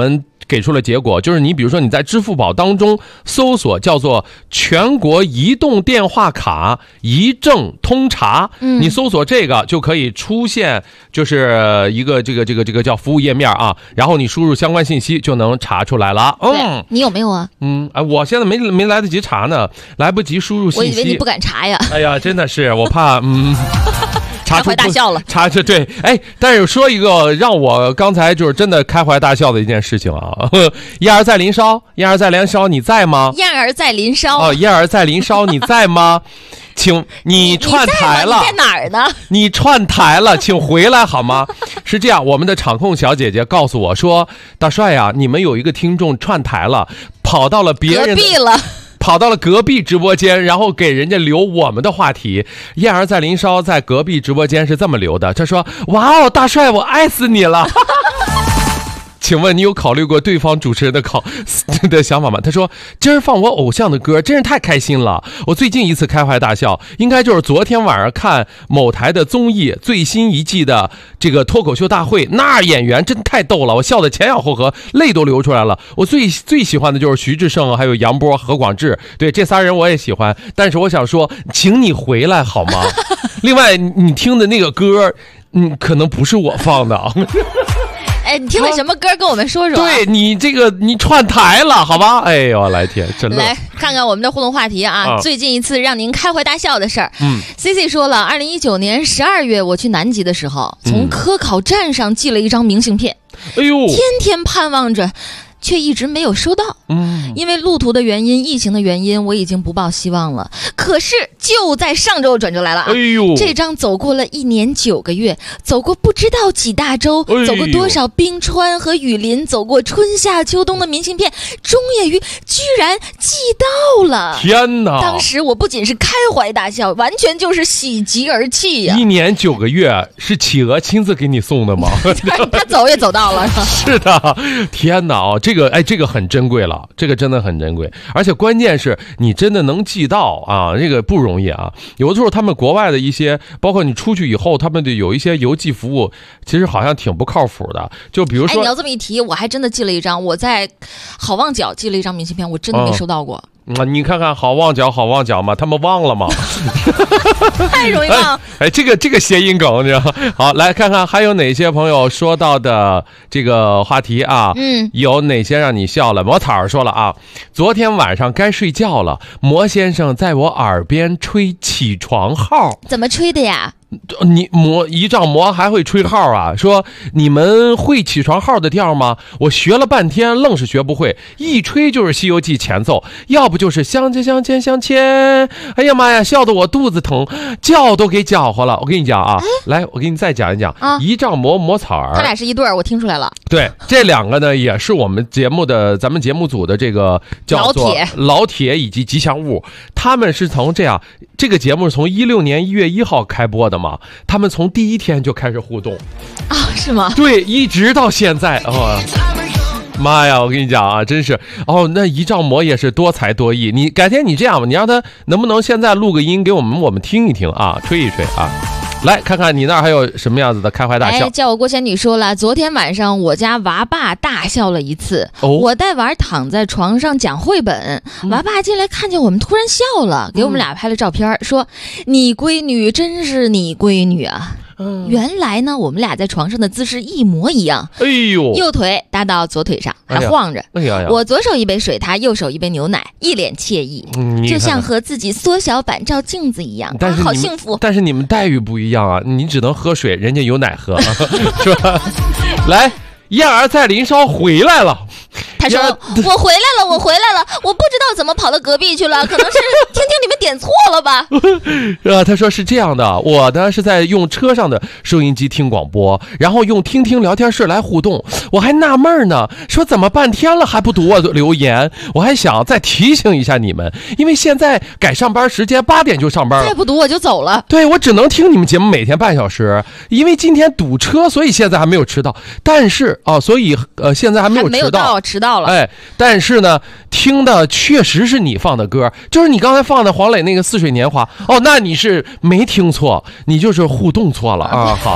给出了结果，就是你比如说你在支付宝当中搜索叫做全国移动电话卡一证通查，你搜索这个就可以出现就是一个这个叫服务页面啊，然后你输入相关信息就能查出来了。 你有没有啊？ 我现在没来得及查呢，来不及输入信息。 我以为你不敢查呀。 哎呀，真的是我怕开怀大笑了， 查这对，但是说一个让我刚才就是真的开怀大笑的一件事情啊，燕儿在林梢，燕儿在林梢，你在吗？ 燕儿在林梢， 燕儿在林梢，你在吗？请你串台了， 你在哪儿呢？ 你串台了，请回来好吗？是这样，我们的场控小姐姐告诉我说，大帅呀，你们有一个听众串台了，跑到了别人隔壁了。 跑到了隔壁直播间，然后给人家留我们的话题。燕儿在林梢在隔壁直播间是这么留的，他说：“哇哦，大帅，我爱死你了。”请问你有考虑过对方主持人的想法吗？他说今儿放我偶像的歌真是太开心了，我最近一次开怀大笑应该就是昨天晚上看某台的综艺最新一季的这个脱口秀大会，那演员真太逗了，我笑得前仰后合，泪都流出来了。我最喜欢的就是徐志胜还有杨波何广智，对，这仨人我也喜欢，但是我想说请你回来好吗？另外你听的那个歌可能不是我放的。 你听了什么歌跟我们说说？ 对，你这个你串台了好吧？哎呦来天，真的。 来看看我们的互动话题啊，最近一次让您开怀大笑的事儿。CC 说了，2019年12月我去南极的时候，从科考站上寄了一张明信片， 哎呦， 天天盼望着，却一直没有收到。因为路途的原因，疫情的原因，我已经不抱希望了。可是就在上周转折来了啊！ 哎呦，这张走过了1年9个月，走过不知道几大洲，走过多少冰川和雨林，走过春夏秋冬的明信片，终业于居然寄到了！ 天哪！ 当时我不仅是开怀大笑，完全就是喜极而泣呀！ 1年9个月是企鹅亲自给你送的吗？ 他走也走到了。 是的，天哪！这个很珍贵了，这个真的很珍贵，而且关键是你真的能寄到啊，这个不容易啊。有的时候他们国外的一些，包括你出去以后，他们的有一些邮寄服务，其实好像挺不靠谱的。就比如说， 你要这么一提，我还真的寄了一张，我在好望角寄了一张明信片，我真的没收到过。 你看看好望角嘛，他们忘了吗？ 太容易忘。 这个谐音梗，你知道吗？好，来看看还有哪些朋友说到的这个话题啊？有哪些让你笑了？魔草儿说了啊，昨天晚上该睡觉了，魔先生在我耳边吹起床号。 怎么吹的呀？ 你一丈魔还会吹号啊？说你们会起床号的调吗？我学了半天，愣是学不会，一吹就是《西游记》前奏，要不就是相牵相牵相牵。哎呀妈呀，笑得我肚子疼，叫都给搅和了。我跟你讲啊，来，我给你再讲一讲啊，一丈魔魔草儿， 他俩是一对儿，我听出来了。 对，这两个呢也是我们咱们节目组的这个叫做老铁以及吉祥物，他们是从这个节目是从16年1月1号开播的嘛，他们从第一天就开始互动啊，是吗？ 对，一直到现在妈呀，我跟你讲啊，真是那一丈魔也是多才多艺。你改天你这样吧，你让他能不能现在录个音给我们听一听啊，吹一吹啊。来看看你那儿还有什么样子的开怀大笑。 叫我郭仙女说了，昨天晚上我家娃爸大笑了一次。我带娃躺在床上讲绘本，娃爸进来看见我们突然笑了，给我们俩拍了照片，说你闺女真是你闺女啊。原来呢，我们俩在床上的姿势一模一样。 哎呦， 右腿搭到左腿上，还晃着。我左手一杯水，他右手一杯牛奶，一脸惬意，就像和自己缩小版照镜子一样。 但是好幸福。但是你们待遇不一样啊，你只能喝水，人家有奶喝，是吧？来，燕儿在林梢回来了。 他说我回来了，我不知道怎么跑到隔壁去了，可能是听你们点错了吧。 他说是这样的，我呢是在用车上的收音机听广播，然后用听聊天室来互动，我还纳闷呢，说怎么半天了还不读我的留言，我还想再提醒一下你们，因为现在改上班时间8点就上班了， 再不读我就走了。 对，我只能听你们节目每天半小时，因为今天堵车，所以现在还没有迟到，但是所以现在还没有迟到了。 但是呢，听的确实是你放的歌，就是你刚才放的黄磊那个《似水年华》。那你是没听错，你就是互动错了啊。好。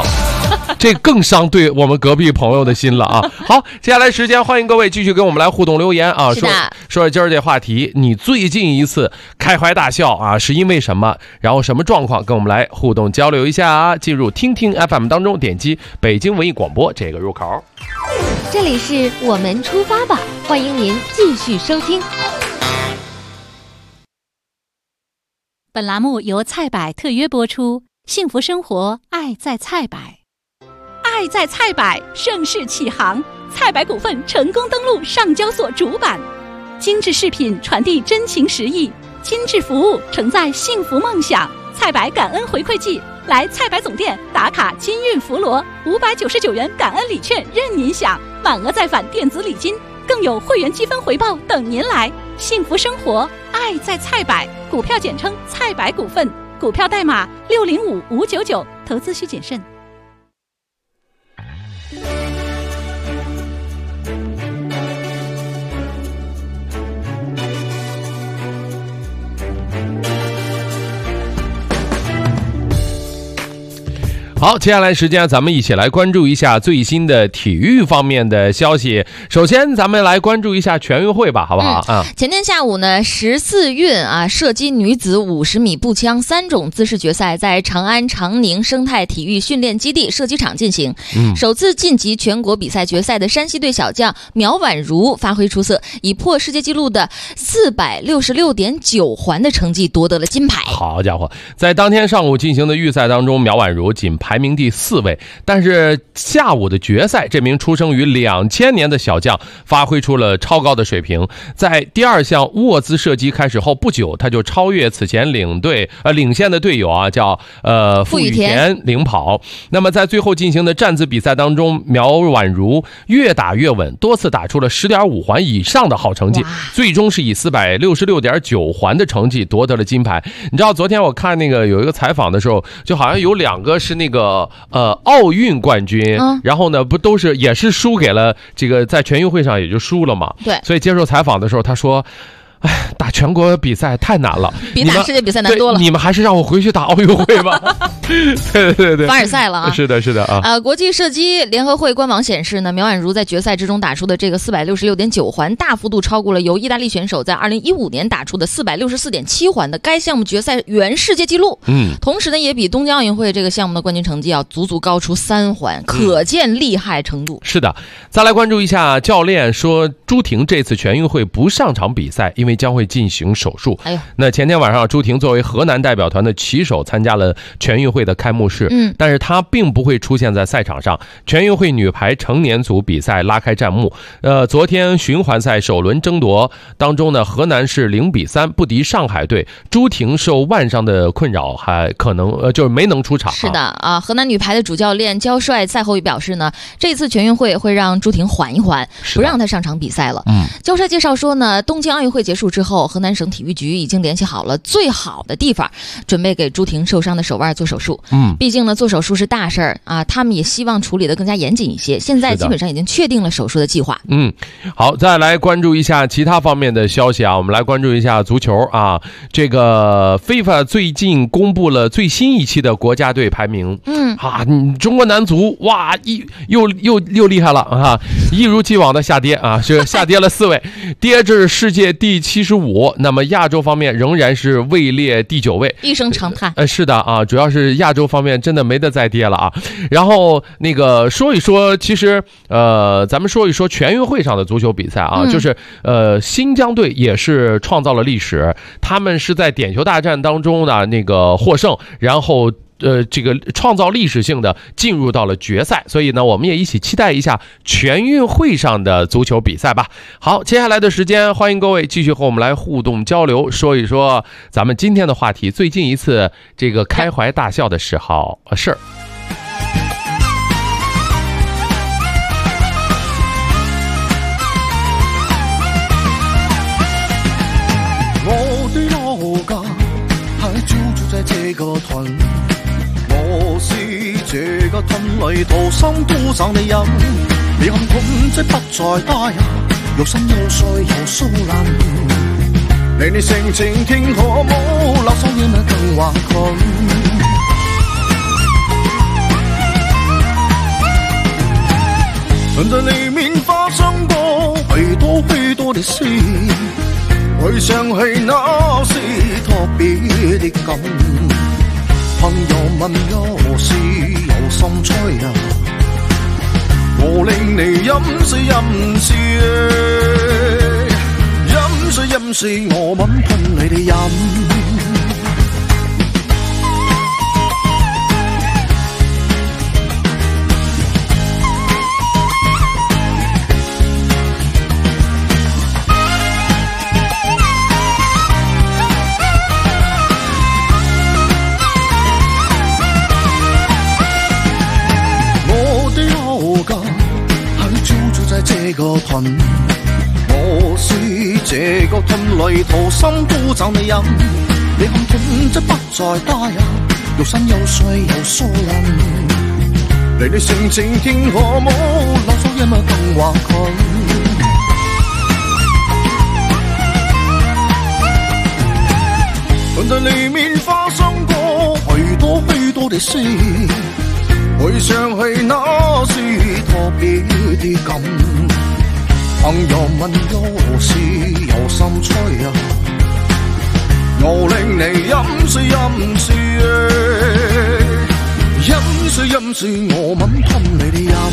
这更伤对我们隔壁朋友的心了啊！好，接下来时间欢迎各位继续跟我们来互动留言啊，说今儿这话题，你最近一次开怀大笑啊是因为什么？然后什么状况？跟我们来互动交流一下啊！进入听听 FM 当中，点击北京文艺广播这个入口。 这里是我们出发吧，欢迎您继续收听。 本栏目由菜百特约播出，幸福生活，爱在菜百。爱在菜百盛世启航，菜百股份成功登陆上交所主板。精致饰品传递真情实意，亲致服务承载幸福梦想。菜百感恩回馈季，来菜百总店打卡金运福罗，599元感恩礼券任您享，满额再返电子礼金，更有会员积分回报等您来。幸福生活，爱在菜百，股票简称菜百股份，股票代码605599，投资需谨慎。 好，接下来时间咱们一起来关注一下最新的体育方面的消息。首先咱们来关注一下全运会吧，好不好啊？ 前天下午呢，14运射击女子50米步枪3种姿势决赛在长安长宁生态体育训练基地射击场进行。首次晋级全国比赛决赛的山西队小将苗婉如发挥出色，以破世界纪录的466.9环的成绩夺得了金牌。 好家伙，在当天上午进行的预赛当中，苗婉如仅排名第4位，但是下午的决赛，这名出生于2000年的小将发挥出了超高的水平。在第2项卧姿射击开始后不久，他就超越此前领先的队友叫傅雨田领跑。那么在最后进行的站姿比赛当中，苗婉如越打越稳，多次打出了10.5环以上的好成绩，最终是以466.9环的成绩夺得了金牌。你知道昨天我看那个有一个采访的时候，就好像有2个是那个奥运冠军，然后呢不都是也是输给了这个在全运会上也就输了嘛。 对， 所以接受采访的时候他说，打全国比赛太难了， 比打世界比赛难多了。 你们还是让我回去打奥运会吧。对， 凡尔赛了啊！ 是的啊。 国际射击联合会官网显示呢，苗婉如在决赛之中打出的这个466.9环，大幅度超过了由意大利选手在2015年打出的464.7环的该项目决赛原世界纪录。同时呢，也比东京奥运会这个项目的冠军成绩要足高出3环，可见厉害程度。 是的，再来关注一下，教练说朱婷这次全运会不上场比赛，因为将会进行手术。那前天晚上，朱婷作为河南代表团的旗手参加了全运会的开幕式，但是她并不会出现在赛场上。全运会女排成年组比赛拉开战幕，昨天循环赛首轮争夺当中呢，河南是0-3不敌上海队，朱婷受腕伤的困扰，还可能就是没能出场。 是的啊，河南女排的主教练焦帅赛后也表示呢，这次全运会会让朱婷缓一缓，不让她上场比赛了。焦帅介绍说呢，东京奥运会结束之后，河南省体育局已经联系好了最好的地方，准备给朱婷受伤的手腕做手术。毕竟呢，做手术是大事儿啊，他们也希望处理得更加严谨一些。现在基本上已经确定了手术的计划。 好，再来关注一下其他方面的消息啊，我们来关注一下足球啊。这个 FIFA 最近公布了最新一期的国家队排名。中国男足哇，又厉害了啊，一如既往的下跌啊，是下跌了4位，跌至世界第75。那么亚洲方面仍然是位列第9位， 一声长叹。 是的啊，主要是亚洲方面真的没得再跌了啊。然后那个说一说，其实咱们说一说全运会上的足球比赛啊，就是新疆队也是创造了历史，他们是在点球大战当中的那个获胜，然后这个创造历史性的进入到了决赛，所以呢，我们也一起期待一下全运会上的足球比赛吧。好，接下来的时间，欢迎各位继续和我们来互动交流，说一说咱们今天的话题，最近一次这个开怀大笑的事儿。 我的老家还就住在这个屯，我是这个屯里土生土长的人，你看屯即不再打人，有心有碎有疏烂，你性情聽可冇留守煙更橫群。 存在里面发生过许多许多的事，回想起那是特别的感。朋友问我是有心吹啊，我令你飲水飲水，飲水飲水，我吻噴你哋飲。這個盾，我是這個盾裏掏心都找你飲，你看盾則不再大呀，又新又碎又疏冷，離你性情天可冇，留咗一物更話佢。盾在裡面發生過許多許多的事，回想起那是特別的感。朋友問我是有心吹啊，我令你飲水飲水，飲水飲水，我吻噴你的飲。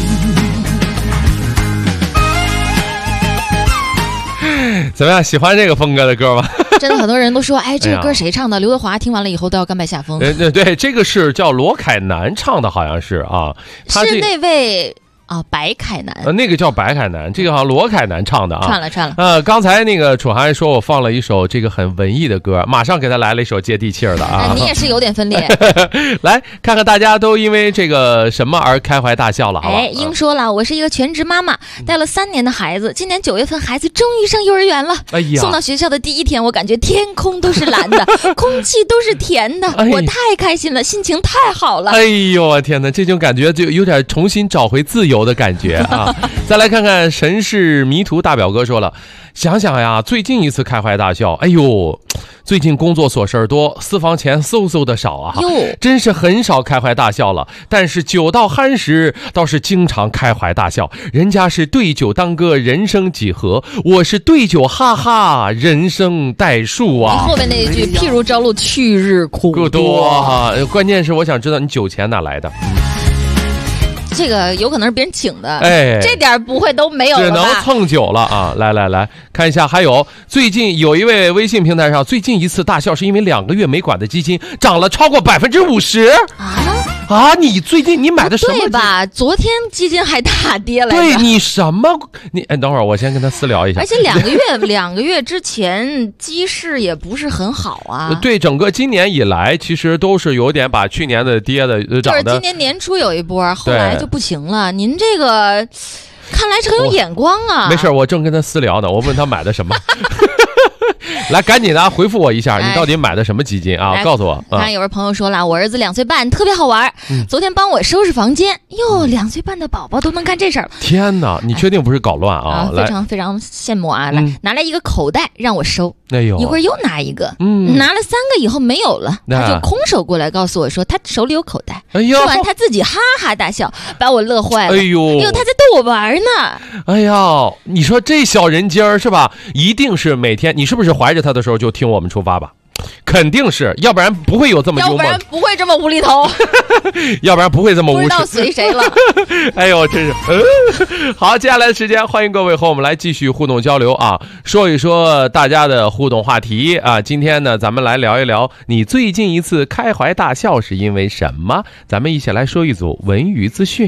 怎么样？喜欢这个风格的歌吗？ 真的很多人都说，哎，这个歌谁唱的？刘德华听完了以后都要甘拜下风。 对，这个是叫罗凯南唱的，好像是啊， 是那位。白凯南， 那个叫白凯南，这个好像罗凯南唱的啊。 串了。 刚才那个楚涵说我放了一首这个很文艺的歌，马上给他来了一首接地气儿的啊。 你也是有点分裂。 来看看大家都因为这个什么而开怀大笑了，好吧？ 英说了，我是一个全职妈妈，带了3年的孩子，今年9月份孩子终于上幼儿园了。哎呀，送到学校的第一天，我感觉天空都是蓝的，空气都是甜的，我太开心了，心情太好了。 哎呦我天哪，这种感觉就有点重新找回自由的感觉啊。再来看看神是迷途大表哥说了，想想呀，最近一次开怀大笑，哎呦，最近工作琐事多，私房钱嗖的少啊，真是很少开怀大笑了。但是酒到酣时倒是经常开怀大笑，人家是对酒当歌，人生几何，我是对酒哈哈，人生代数啊。 后面那一句，譬如朝露去日苦多啊，关键是我想知道你酒钱哪来的。 这个有可能是别人请的，这点不会都没有了吧？ 只能蹭酒了啊！来看一下，还有最近有一位微信平台上，最近一次大笑是因为2个月没管的基金涨了超过50%啊！你最近你买的什么？ 对吧？昨天基金还大跌了。 对，你什么？等会儿我先跟他私聊一下。 而且2个月之前基市也不是很好啊。 对，整个今年以来其实都是有点把去年的跌的涨的。 就是今年年初有一波，后来就不行了。您这个看来是很有眼光啊。 没事，我正跟他私聊呢，我问他买的什么。来，赶紧的回复我一下，你到底买的什么基金啊？告诉我。 看有位朋友说了，我儿子2岁半，特别好玩。昨天帮我收拾房间，哟，2岁半的宝宝都能干这事儿。 天哪，你确定不是搞乱啊？ 非常非常羡慕啊！来，拿来一个口袋让我收。 哎呦， 一会儿又拿一个，拿了3个以后没有了，他就空手过来告诉我说他手里有口袋。 哎呦， 说完他自己哈哈大笑，把我乐坏了。 哎呦， 他在逗我玩呢。 哎呀，你说这小人精儿是吧？一定是每天，你是不是怀着他的时候就听我们出发吧？肯定是，要不然不会有这么幽默， 要不然不会这么无厘头， 要不然不会这么无耻。 不知道随谁了。 哎呦，真是，好，接下来的时间，欢迎各位和我们来继续互动交流啊，说一说大家的互动话题啊。今天呢，咱们来聊一聊你最近一次开怀大笑是因为什么？咱们一起来说一组文娱资讯。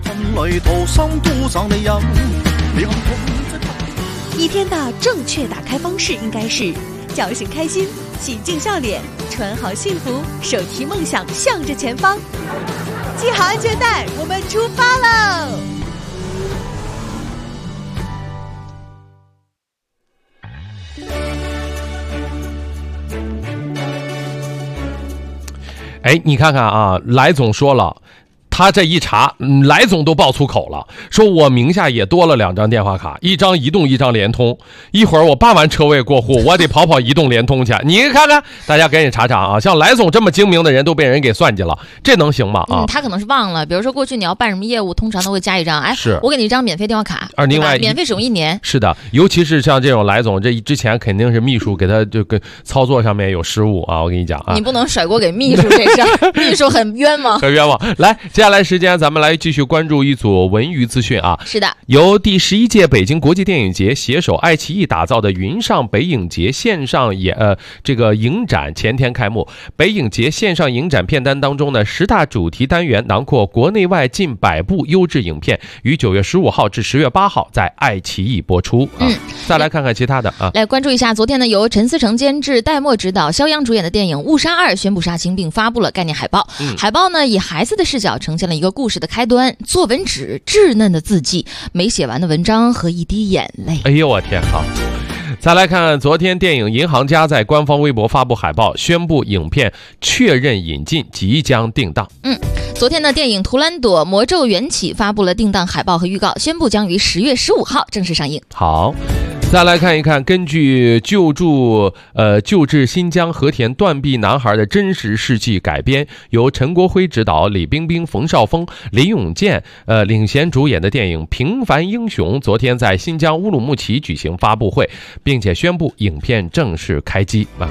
一天的正确打开方式应该是叫醒开心，洗净笑脸，穿好幸福，手提梦想向着前方，系好安全带，我们出发喽！ 哎，你看看啊，来总说了， 他这一查，来总都爆粗口了，说我名下也多了2张电话卡，一张移动，一张联通。一会儿我办完车位过户，我得跑移动联通去。你看看，大家赶紧查查啊！像来总这么精明的人都被人给算计了，这能行吗？啊， 他可能是忘了，比如说过去你要办什么业务，通常都会加一张，哎， 是我给你一张免费电话卡， 另外免费使用1年。 是的，尤其是像这种来总，这之前肯定是秘书给他这个操作上面有失误啊！我跟你讲啊， 你不能甩锅给秘书这事儿，秘书很冤枉， 很冤枉。来，接下来时间咱们来继续关注一组文娱资讯啊。 是的， 由第11届北京国际电影节携手爱奇艺打造的云上北影节线上影展前天开幕。北影节线上影展片单当中呢，10大主题单元囊括国内外近100部优质影片，于9月15号至10月8号在爱奇艺播出。再来看看其他的啊， 来关注一下，昨天呢由陈思诚监制、戴墨执导、肖央主演的电影《误杀2》宣布杀青，并发布了概念海报。海报呢以孩子的视角呈现了一个故事的开端，作文纸、稚嫩的字迹、没写完的文章和一滴眼泪。 哎呦我天啊！再来看昨天电影《银行家》在官方微博发布海报，宣布影片确认引进，即将定档。 昨天呢，电影《图兰朵：魔咒缘起》发布了定档海报和预告，宣布将于10月15号正式上映。 好，再来看一看，根据救治新疆和田断臂男孩的真实事迹改编，由陈国辉执导、李冰冰、冯绍峰、林永健领衔主演的电影《平凡英雄》昨天在新疆乌鲁木齐举行发布会，并且宣布影片正式开机啊。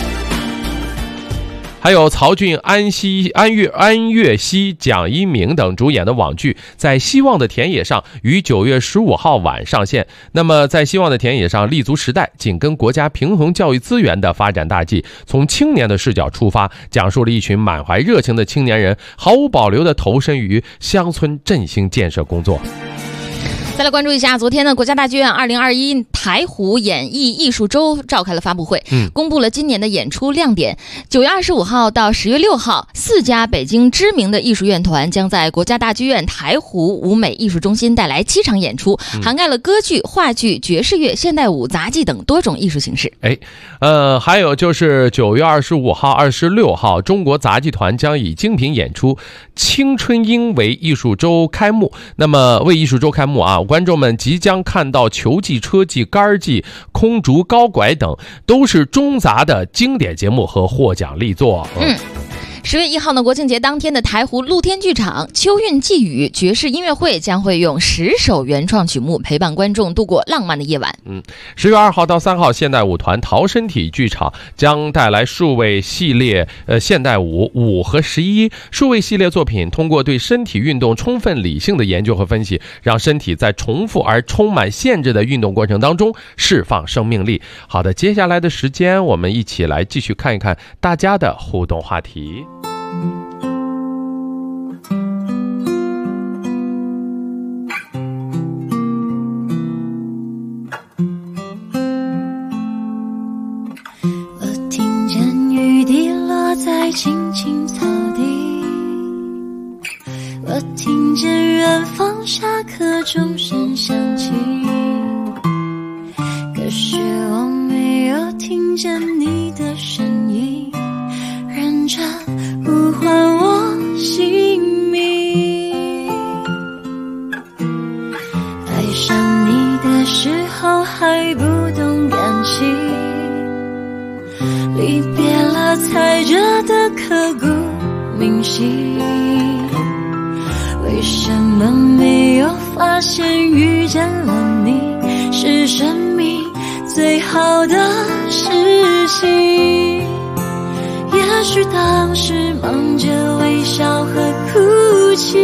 还有曹骏、安岳西、蒋一鸣等主演的网剧《在希望的田野上》于9月15号晚上线。那么在希望的田野上立足时代，紧跟国家平衡教育资源的发展大计，从青年的视角出发，讲述了一群满怀热情的青年人毫无保留地投身于乡村振兴建设工作。 再来关注一下，昨天呢，国家大剧院2021台湖演艺艺术周召开了发布会，公布了今年的演出亮点。9月25号到10月6号，4家北京知名的艺术院团将在国家大剧院台湖舞美艺术中心带来7场演出，涵盖了歌剧、话剧、爵士乐、现代舞、杂技等多种艺术形式。 还有就是9月25号、26号，中国杂技团将以精品演出《青春鹰》为艺术周开幕。那么为艺术周开幕啊，观众们即将看到球技、车技、杆技、空竹、高拐等，都是中杂的经典节目和获奖力作。 10月1号呢，国庆节当天的台湖露天剧场秋韵寄语爵士音乐会将会用10首原创曲目陪伴观众度过浪漫的夜晚。 10月2号到3号，现代舞团陶身体剧场将带来数位系列现代舞5和11数位系列作品，通过对身体运动充分理性的研究和分析，让身体在重复而充满限制的运动过程当中释放生命力。好的，接下来的时间我们一起来继续看一看大家的互动话题。 我听见雨滴落在青青草地，我听见远方下课钟声响起，可是我没有听见你的声音，认真呼唤我姓名。爱上你的时候还不懂感情，离别了才觉得刻骨铭心。为什么没有发现遇见了你是生命最好的事情？也许当时忙着微笑和哭泣，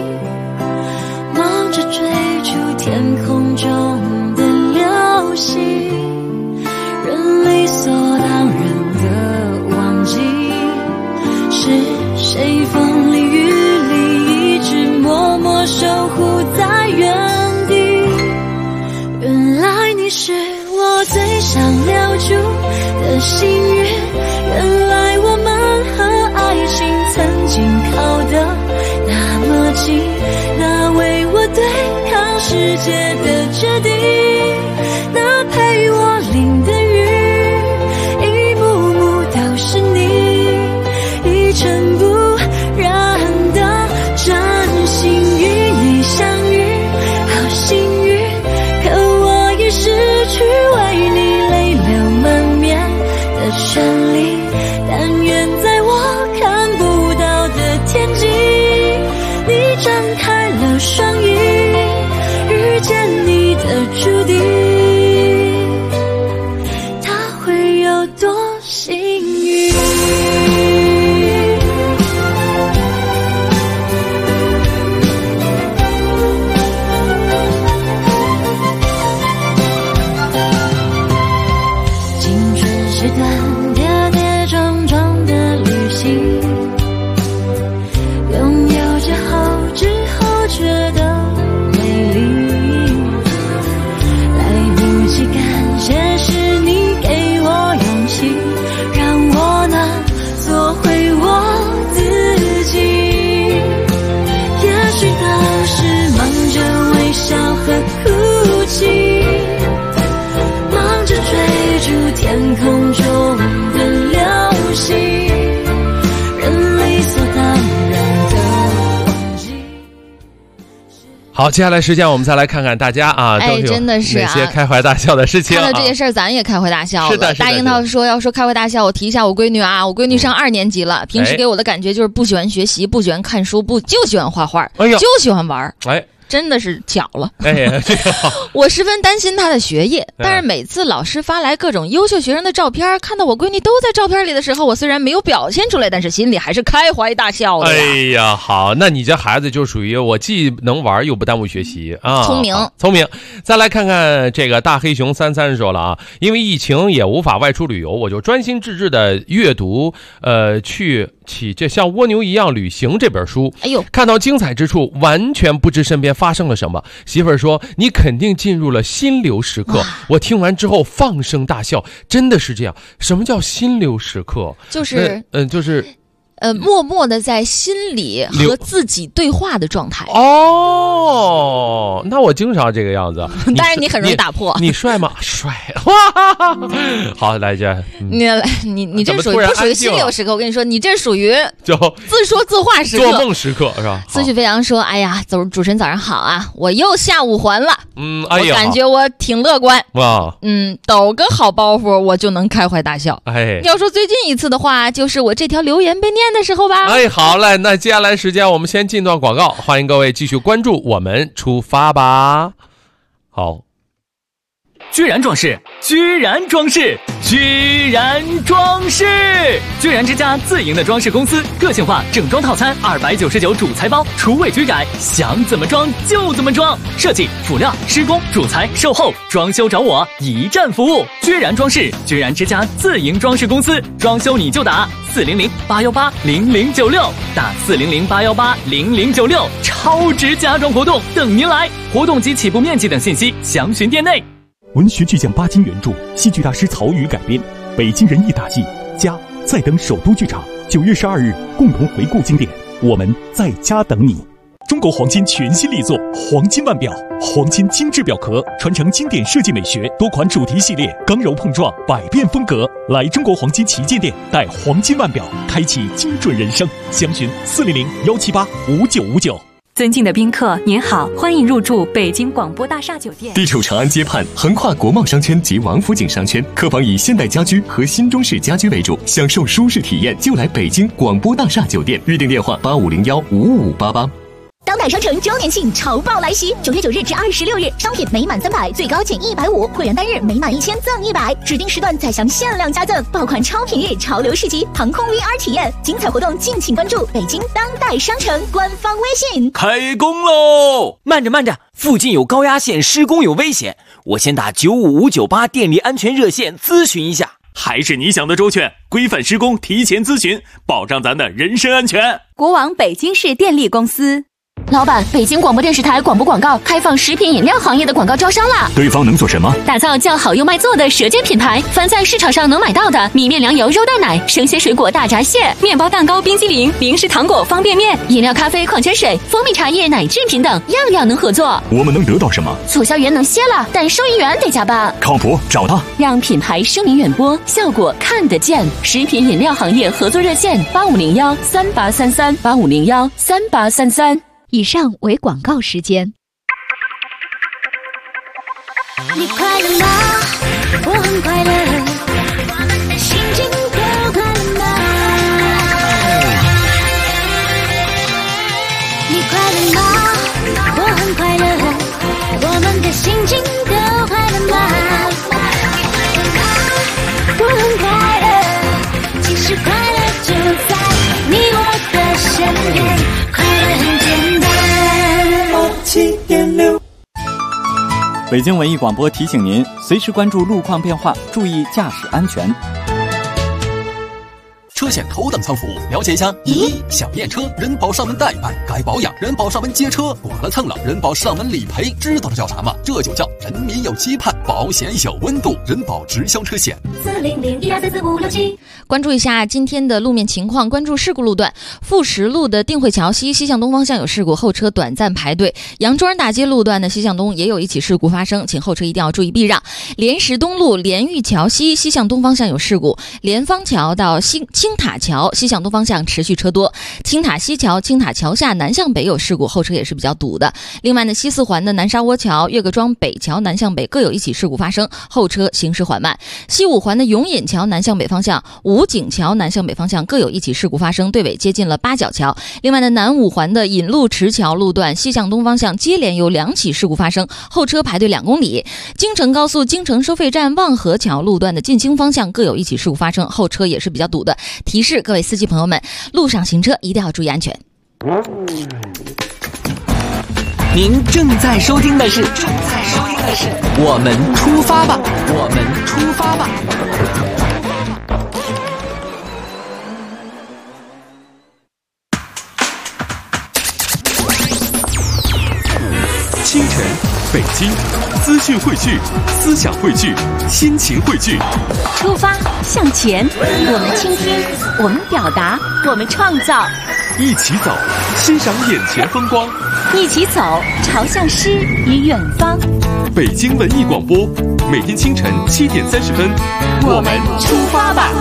忙着追逐天空中的流星，人理所当然的忘记是谁风里雨里一直默默守护在原地。原来你是我最想留住的幸运，原来我们和爱情曾经靠得那么近，那为我对抗世界的决定，那陪我淋的雨，一幕幕都是你，一尘不染的真好，接下来时间我们再来看看大家啊，都有真的是哪些开怀大笑的事情。 看到这些事儿，咱也开怀大笑了。 是的， 大樱桃说要说开怀大笑，我提一下我闺女啊，我闺女上2年级了，平时给我的感觉就是不喜欢学习，不喜欢看书，就喜欢画画，就喜欢玩。真的是巧了，我十分担心他的学业，但是每次老师发来各种优秀学生的照片，看到我闺女都在照片里的时候，我虽然没有表现出来，但是心里还是开怀大笑的呀。 哎呀，好，那你这孩子就属于我既能玩又不耽误学习啊， 聪明。 再来看看这个大黑熊33说了啊，因为疫情也无法外出旅游，我就专心致志的阅读去起这像蜗牛一样旅行这本书。 哎呦， 看到精彩之处，完全不知身边发生了什么。媳妇儿说你肯定进入了心流时刻，我听完之后放声大笑，真的是这样。什么叫心流时刻？就是默默的在心里和自己对话的状态。 哦，那我经常这个样子。 但是你很容易打破。 你帅吗？帅。好，来姐， 你这属于不属于心流时刻？我跟你说，你这属于就自说自话时刻、 做梦时刻是吧？ 思绪飞扬说：“哎呀，主持人早上好啊，我又下5环了。 哎呀， 我感觉我挺乐观哇。 抖个好包袱，我就能开怀大笑。 哎， 要说最近一次的话，就是我这条留言被念的时候吧。 哎，好嘞，那接下来时间我们先进段广告，欢迎各位继续关注我们出发吧。好， 居然装饰，居然装饰，居然装饰，居然之家自营的装饰公司，个性化整装套餐299主材包，厨卫居改，想怎么装就怎么装，设计、辅料、施工、主材、售后、装修找我，一站服务。居然装饰，居然之家自营装饰公司，装修你就打400-818-0096，打400-818-0096，超值家装活动等您来，活动及起步面积等信息详询店内。 文学巨匠巴金原著，戏剧大师曹禺改编，北京人艺大戏《家》再等首都剧场9月12日共同回顾经典，我们在家等你。中国黄金全新力作《黄金腕表》，黄金精致表壳，传承经典设计美学，多款主题系列，刚柔碰撞，百变风格。来中国黄金旗舰店，带黄金腕表，开启精准人生。详询400-178-5959。 尊敬的宾客，您好，欢迎入住北京广播大厦酒店。 地处长安街畔，横跨国贸商圈及王府井商圈，客房以现代家居和新中式家居为主，享受舒适体验就来北京广播大厦酒店。预订电话8501-55588。 当代商城周年庆潮爆来袭，9月9日至26日，商品每满300最高减150，会员单日每满1000赠100，指定时段再享限量加赠，爆款超品日潮流市集航空 VR 体验，精彩活动敬请关注北京当代商城官方微信。 开工喽！慢着，附近有高压线施工有危险，我先打95598电力安全热线咨询一下。 还是你想的周全，规范施工提前咨询，保障咱的人身安全。 国网北京市电力公司。 老板，北京广播电视台广播广告开放食品饮料行业的广告招商啦！ 对方能做什么？ 打造叫好又卖座的舌尖品牌，凡在市场上能买到的米面粮油肉蛋奶、生鲜水果大闸蟹、面包蛋糕冰激凌、零食糖果方便面、饮料咖啡矿泉水、蜂蜜茶叶奶制品等，样样能合作。 我们能得到什么？ 促销员能歇了，但收银员得加班。 靠谱，找他， 让品牌声名远播，效果看得见。食品饮料行业合作热线8501-3833，8501-3833。 以上为广告时间。 你快乐吗？我很快乐，心情都快乐吗？你快乐吗？我很快乐，我们的心情都快乐吗？我很快乐，其实快乐就在你我的身边，快乐很简单。7.6。 北京文艺广播提醒您，随时关注路况变化，注意驾驶安全。 车险头等舱服务，了解一下。1. 想验车，人保上门代办；该保养，人保上门接车；剐了蹭了，人保上门理赔。知道这叫啥吗？这就叫人民有期盼，保险有温度。人保直销车险。 400-1234567。关注一下今天的路面情况，关注事故路段：富实路的定慧桥西向东方向有事故，后车短暂排队；杨庄大街路段的西向东也有一起事故发生，请后车一定要注意避让。莲石东路莲玉桥西向东方向有事故，莲芳桥到青青塔桥西向东方向持续车多，青塔西桥、青塔桥下南向北有事故，后车也是比较堵的。另外呢，西四环的南沙窝桥、岳各庄北桥南向北各有一起事故发生，后车行驶缓慢。西五环的永隐桥南向北方向、武警桥南向北方向各有一起事故发生，队尾接近了八角桥。另外呢，南五环的引路池桥路段西向东方向接连有2起事故发生，后车排队2公里。京承高速京承收费站望河桥路段的进京方向各有一起事故发生，后车也是比较堵的。提示各位司机朋友们，路上行车一定要注意安全。 您正在收听的是我们出发吧，我们出发吧。 清晨，北京，资讯汇聚，思想汇聚，心情汇聚。 出发向前，我们倾听，我们表达，我们创造。 一起走，欣赏眼前风光。 一起走，朝向诗与远方。 北京文艺广播，每天清晨7点30分，我们出发吧。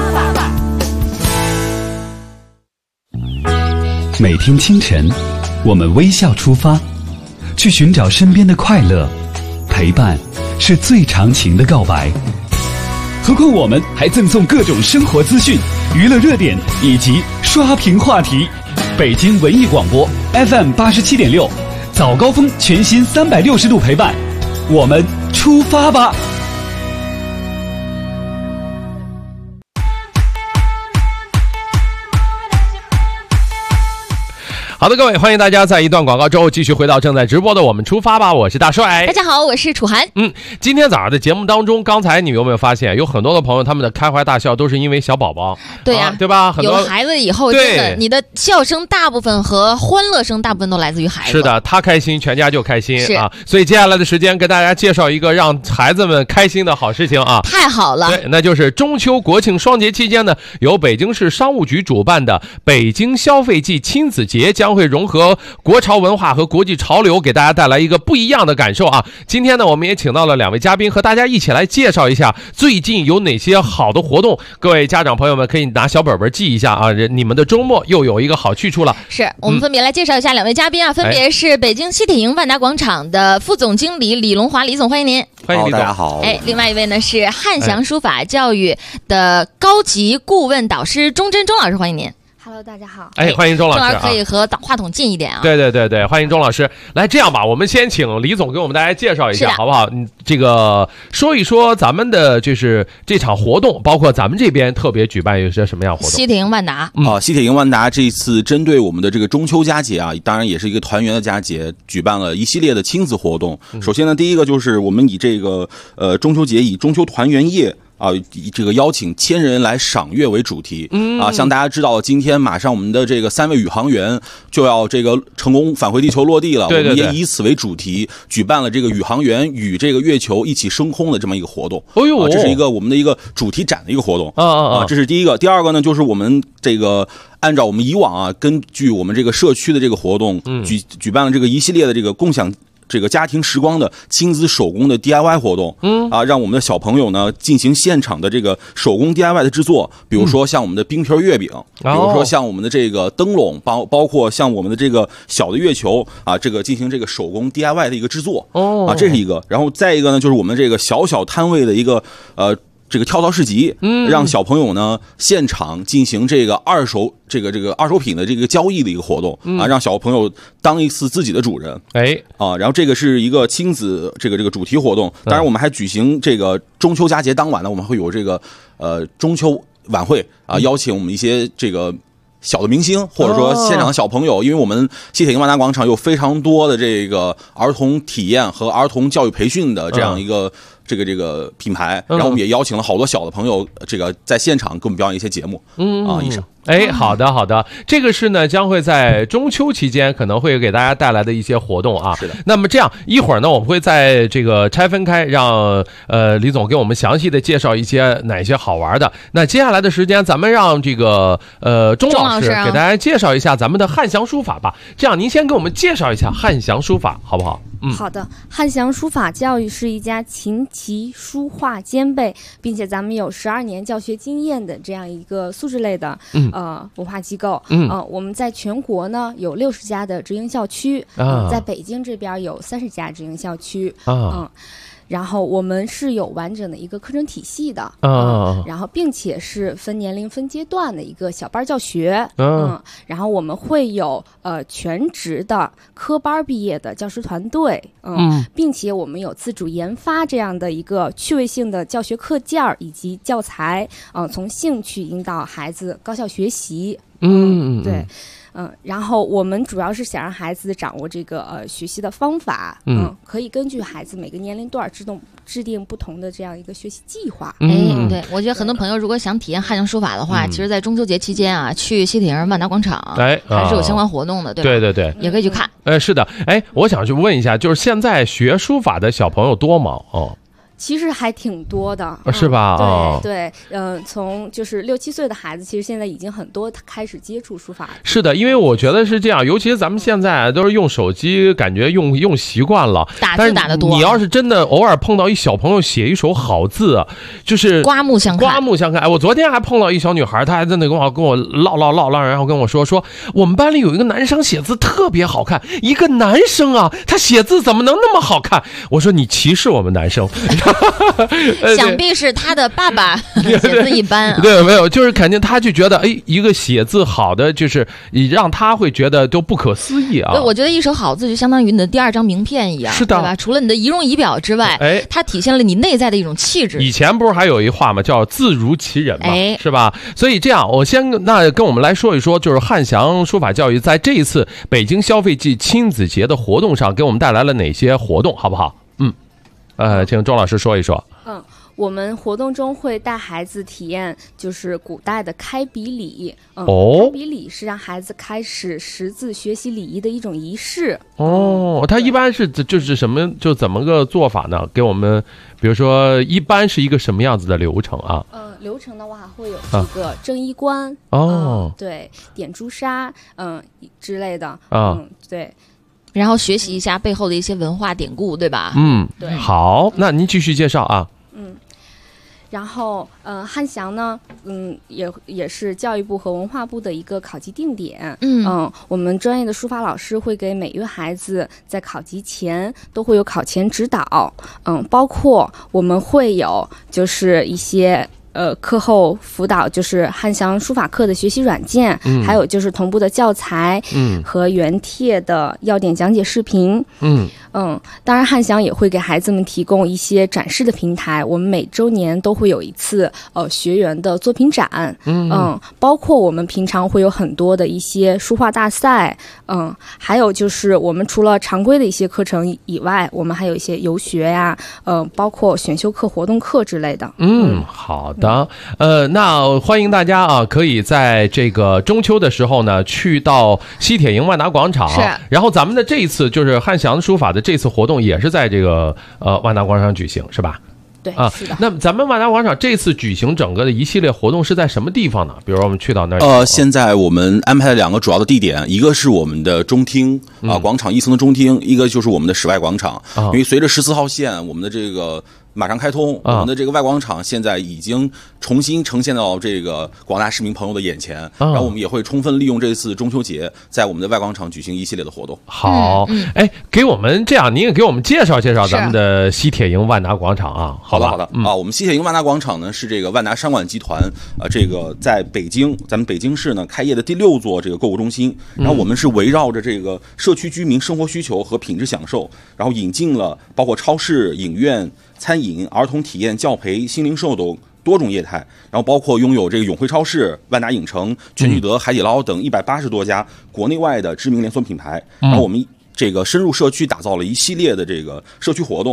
每天清晨，我们微笑出发，去寻找身边的快乐。陪伴是最长情的告白。何况我们还赠送各种生活资讯、娱乐热点以及刷屏话题。北京文艺广播 FM 87.6，早高峰全新360度陪伴，我们出发吧。 好的，各位，欢迎大家在一段广告之后继续回到正在直播的我们出发吧，我是大帅。 大家好，我是楚涵。 今天早上的节目当中，刚才你有没有发现有很多的朋友他们的开怀大笑都是因为小宝宝？ 对呀， 对吧？很多有孩子以后，真的你的笑声大部分和欢乐声大部分都来自于孩子。 是的，他开心，全家就开心啊！ 所以接下来的时间跟大家介绍一个让孩子们开心的好事情啊！ 太好了， 对，那就是中秋国庆双节期间呢，由北京市商务局主办的北京消费季亲子节将会融合国潮文化和国际潮流，给大家带来一个不一样的感受啊！今天呢，我们也请到了2位嘉宾，和大家一起来介绍一下最近有哪些好的活动。各位家长朋友们可以拿小本本记一下啊，你们的周末又有一个好去处了。 是我们分别来介绍一下2位嘉宾啊，分别是北京西铁营万达广场的副总经理李龙华，李总，欢迎您。 欢迎李总， 大家好。 另外一位呢是汉翔书法教育的高级顾问导师钟真钟老师，欢迎您。 Hello， 大家好。 欢迎钟老师。 钟老师可以和话筒近一点啊。 对，欢迎钟老师。来，这样吧，我们先请李总给我们大家介绍一下，好不好？这个说一说咱们的就是这场活动，包括咱们这边特别举办有些什么样活动？ 西铁营万达西铁营万达这一次针对我们的这个中秋佳节啊，当然也是一个团圆的佳节，举办了一系列的亲子活动。首先呢，第一个就是我们以这个中秋节以中秋团圆夜。以这个邀请千人来赏月为主题，像大家知道，今天马上我们的这个3位宇航员就要这个成功返回地球落地了， 对， 我们也以此为主题举办了这个宇航员与这个月球一起升空的这么一个活动。这是一个我们的一个主题展的一个活动这是第一个。第二个呢，就是我们这个按照我们以往根据我们这个社区的这个活动，举办了这个一系列的这个共享这个家庭时光的亲子手工的 DIY 活动，让我们的小朋友呢进行现场的这个手工 DIY 的制作，比如说像我们的冰皮月饼，比如说像我们的这个灯笼，包括像我们的这个小的月球这个进行这个手工 DIY 的一个制作这是一个。然后再一个呢，就是我们这个小摊位的一个这个跳蚤市集，让小朋友呢现场进行这个二手品的这个交易的一个活动让小朋友当一次自己的主人。然后这个是一个亲子这个主题活动。当然我们还举行这个中秋佳节当晚呢，我们会有这个中秋晚会邀请我们一些这个小的明星，或者说现场的小朋友，因为我们西铁营万达广场有非常多的这个儿童体验和儿童教育培训的这样一个这个品牌，然后我们也邀请了好多小的朋友，这个在现场给我们表演一些节目以上。 哎，好的好的，这个是呢将会在中秋期间可能会给大家带来的一些活动啊。 是的。 那么这样一会儿呢，我们会在这个拆分开，让李总给我们详细的介绍一些哪些好玩的。那接下来的时间，咱们让这个钟老师给大家介绍一下咱们的汉翔书法吧。这样您先给我们介绍一下汉翔书法好不好？ 好的，汉翔书法教育是一家琴棋书画兼备，并且咱们有12年教学经验的这样一个素质类的文化机构。我们在全国呢有60家的直营校区，在北京这边有30家直营校区。然后我们是有完整的一个课程体系的，然后并且是分年龄分阶段的一个小班教学，然后我们会有全职的科班毕业的教师团队，并且我们有自主研发这样的一个趣味性的教学课件以及教材，从兴趣引导孩子高效学习。对。然后我们主要是想让孩子掌握这个学习的方法，可以根据孩子每个年龄段制定不同的这样一个学习计划。 对，我觉得很多朋友如果想体验汉翔书法的话，其实在中秋节期间啊，去西铁营万达广场，还是有相关活动的，对吧？对， 也可以去看。 是的，我想去问一下，就是现在学书法的小朋友多吗？ 其实还挺多的， 是吧？ 对，从就是6、7岁的孩子，其实现在已经很多开始接触书法。 是的，因为我觉得是这样，尤其是咱们现在都是用手机，感觉用习惯了， 打字打得多。 你要是真的偶尔碰到一小朋友写一手好字，就是刮目相看。 我昨天还碰到一小女孩，她还在那跟我唠，然后跟我说我们班里有一个男生写字特别好看，一个男生啊，他写字怎么能那么好看？我说你歧视我们男生。 想必是他的爸爸写字一般对，没有，就是肯定他就觉得一个写字好的就是让他会觉得都不可思议啊。 对，我觉得一手好字就相当于你的第2张名片一样， 是的， 对吧？除了你的仪容仪表之外，它体现了你内在的一种气质。 以前不是还有一话嘛，叫字如其人嘛，是吧？所以这样，我那跟我们来说一说，就是汉翔书法教育在这一次北京消费季亲子节的活动上给我们带来了哪些活动，好不好？请钟老师说一说。 我们活动中会带孩子体验就是古代的开笔礼。开笔礼是让孩子开始识字学习礼仪的一种仪式。 它一般是就是什么，就怎么个做法呢？给我们比如说一般是一个什么样子的流程啊？ 流程的话会有这个正衣冠，对，点朱砂，之类的，对。 然后学习一下背后的一些文化典故，对吧？ 对。 好，那您继续介绍啊。 然后汉翔呢，也是教育部和文化部的一个考级定点。我们专业的书法老师会给每一位孩子在考级前都会有考前指导。包括我们会有就是一些课后辅导，就是汉翔书法课的学习软件，还有就是同步的教材，和原帖的要点讲解视频。当然汉翔也会给孩子们提供一些展示的平台，我们每周年都会有一次学员的作品展。包括我们平常会有很多的一些书画大赛，还有就是我们除了常规的一些课程以外，我们还有一些游学呀，包括选修课、活动课之类的。 好的。那欢迎大家啊，可以在这个中秋的时候呢，去到西铁营万达广场。然后咱们的这一次就是汉翔书法的这次活动也是在这个万达广场举行，是吧？ 对，是的。 那咱们万达广场这次举行整个的一系列活动是在什么地方呢？比如我们去到那儿。 现在我们安排了2个主要的地点，一个是我们的中厅广场1层的中厅，一个就是我们的室外广场。因为随着14号线我们的这个马上开通，我们的这个外广场现在已经重新呈现到这个广大市民朋友的眼前，然后我们也会充分利用这次中秋节，在我们的外广场举行一系列的活动。 好，给我们这样，您也给我们介绍介绍咱们的西铁营万达广场啊。 好的，我们西铁营万达广场呢是这个万达商管集团这个在北京，咱们北京市呢开业的第6座这个购物中心。然后我们是围绕着这个社区居民生活需求和品质享受，然后引进了包括超市、影院、餐饮、儿童体验、教培、新零售等多种业态，然后包括拥有这个永辉超市、万达影城、全聚德、海底捞等180多家国内外的知名连锁品牌。然后我们这个深入社区，打造了一系列的这个社区活动。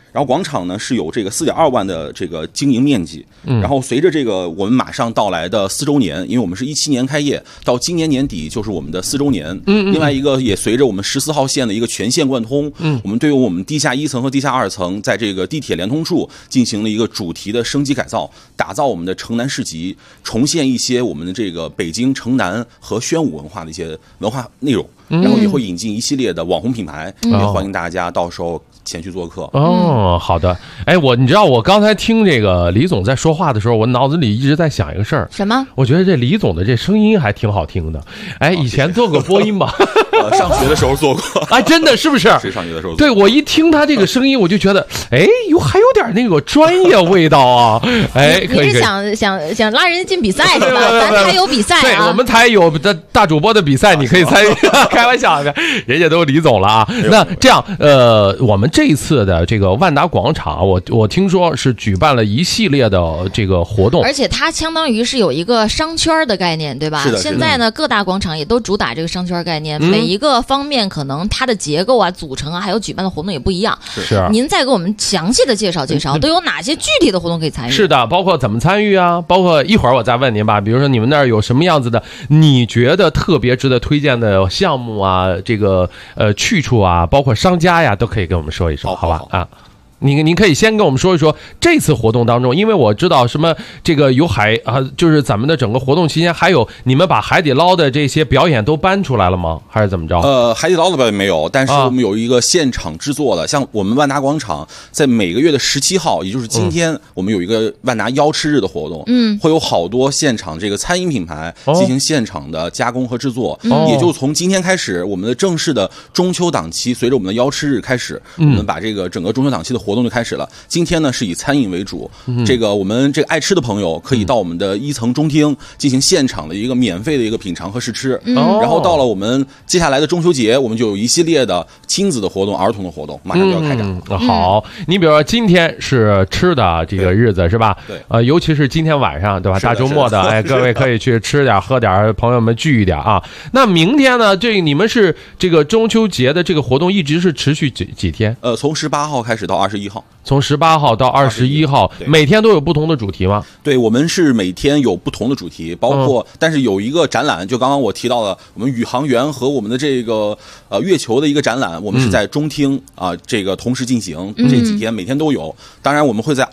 然后广场呢是有这个4.2万的这个经营面积，然后随着这个我们马上到来的4周年，因为我们是17年开业，到今年年底就是我们的4周年。另外一个也随着我们14号线的一个全线贯通，我们对于我们地下1层和地下2层在这个地铁连通处进行了一个主题的升级改造，打造我们的城南市集，重现一些我们的这个北京城南和宣武文化的一些文化内容，然后也会引进一系列的网红品牌，也欢迎大家到时候前去做客。 好的。哎，你知道我刚才听这个李总在说话的时候，我脑子里一直在想一个事儿。 什么？ 我觉得这李总的这声音还挺好听的。哎，以前做过播音吧？ 上学的时候做过。 哎，真的是不是？ 谁上学的时候做过？ 对，我一听他这个声音，我就觉得，哎，还有点那个专业味道啊。哎， 你是想拉人进比赛是吧？咱台有比赛啊。 对，我们台有大主播的比赛，你可以参与。开玩笑的，人家都李总了啊。那这样，我们这一次的这个万达广场，我听说是举办了一系列的这个活动， 而且它相当于是有一个商圈的概念，对吧？ 是的。 现在呢，各大广场也都主打这个商圈概念，每一个方面可能它的结构啊、组成啊，还有举办的活动也不一样。 是。 您再给我们详细的介绍介绍，都有哪些具体的活动可以参与？ 是的，包括怎么参与啊，包括一会儿我再问您吧。比如说你们那儿有什么样子的，你觉得特别值得推荐的项目啊，这个去处啊，包括商家呀，都可以跟我们说一说，好吧？啊。您可以先跟我们说一说这次活动当中，因为我知道什么这个有就是咱们的整个活动期间，还有你们把海底捞的这些表演都搬出来了吗？还是怎么着？ 海底捞的表演没有，但是我们有一个现场制作的，像我们万达广场在每个月的17号，也就是今天，我们有一个万达邀吃日的活动，会有好多现场这个餐饮品牌进行现场的加工和制作，也就从今天开始，我们的正式的中秋档期，随着我们的邀吃日开始，我们把这个整个中秋档期的活动就开始了。今天呢是以餐饮为主，这个我们这个爱吃的朋友可以到我们的1层中厅进行现场的一个免费的一个品尝和试吃，然后到了我们接下来的中秋节，我们就有一系列的亲子的活动、儿童的活动，马上就要开展。 好，你比如说今天是吃的这个日子是吧？ 对， 尤其是今天晚上对吧？大周末的，哎，各位可以去吃点、喝点，朋友们聚一点啊。那明天呢？你们是这个中秋节的这个活动一直是持续几天？ 从18号开始到21号。 从18号到21号，每天都有不同的主题吗？ 对，我们是每天有不同的主题，包括但是有一个展览，就刚刚我提到的，我们宇航员和我们的这个月球的一个展览，我们是在中厅这个同时进行，这几天每天都有。当然，我们会在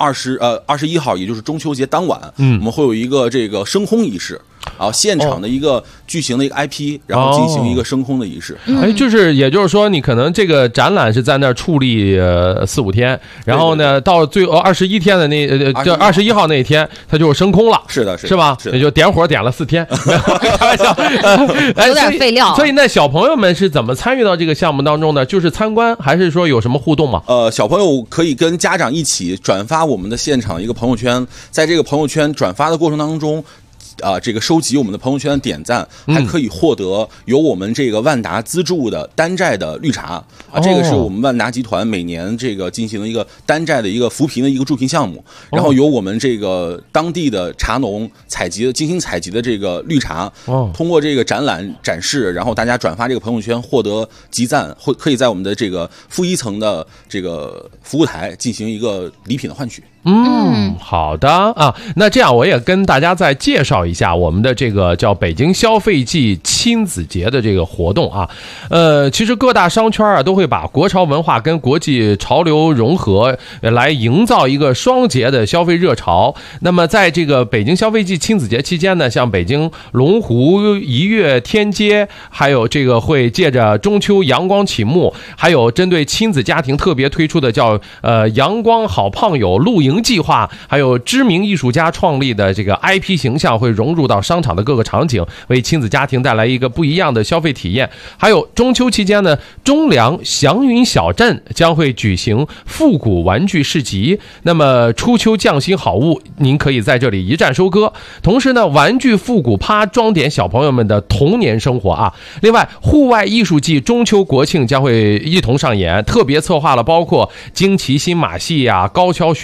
21号，也就是中秋节当晚，我们会有一个这个升空仪式。现场的一个巨型的一个 IP，然后进行一个升空的仪式。 哎，也就是说，你可能这个展览是在那儿矗立4-5天，然后呢，到最后21天的21号那一天，它就升空了。 是的， 是吧？也就点火点了4天，开玩笑， 有点废料。 所以那小朋友们是怎么参与到这个项目当中呢？就是参观，还是说有什么互动吗？ 小朋友可以跟家长一起转发我们的现场一个朋友圈，在这个朋友圈转发的过程当中。这个收集我们的朋友圈的点赞，还可以获得由我们这个万达资助的丹寨的绿茶这个是我们万达集团每年这个进行的一个丹寨的一个扶贫的一个助贫项目，然后由我们这个当地的茶农精心采集的这个绿茶，通过这个展览展示，然后大家转发这个朋友圈获得集赞，可以在我们的这个负1层的这个服务台进行一个礼品的换取。 好的啊，那这样我也跟大家再介绍一下我们的这个叫北京消费季亲子节的这个活动啊。其实各大商圈都会把国潮文化跟国际潮流融合，来营造一个双节的消费热潮。那么在这个北京消费季亲子节期间呢，像北京龙湖、一悦、天街，还有这个会借着中秋阳光启幕，还有针对亲子家庭特别推出的叫阳光好胖友露营计划，还有知名艺术家创立的这个 IP 形象会融入到商场的各个场景，为亲子家庭带来一个不一样的消费体验。还有中秋期间呢，中粮祥云小镇将会举行复古玩具市集，那么初秋匠心好物您可以在这里一站收割。同时呢，玩具复古趴装点小朋友们的童年生活啊。另外，户外艺术季中秋国庆将会一同上演，特别策划了包括惊奇新马戏啊、高跷巡游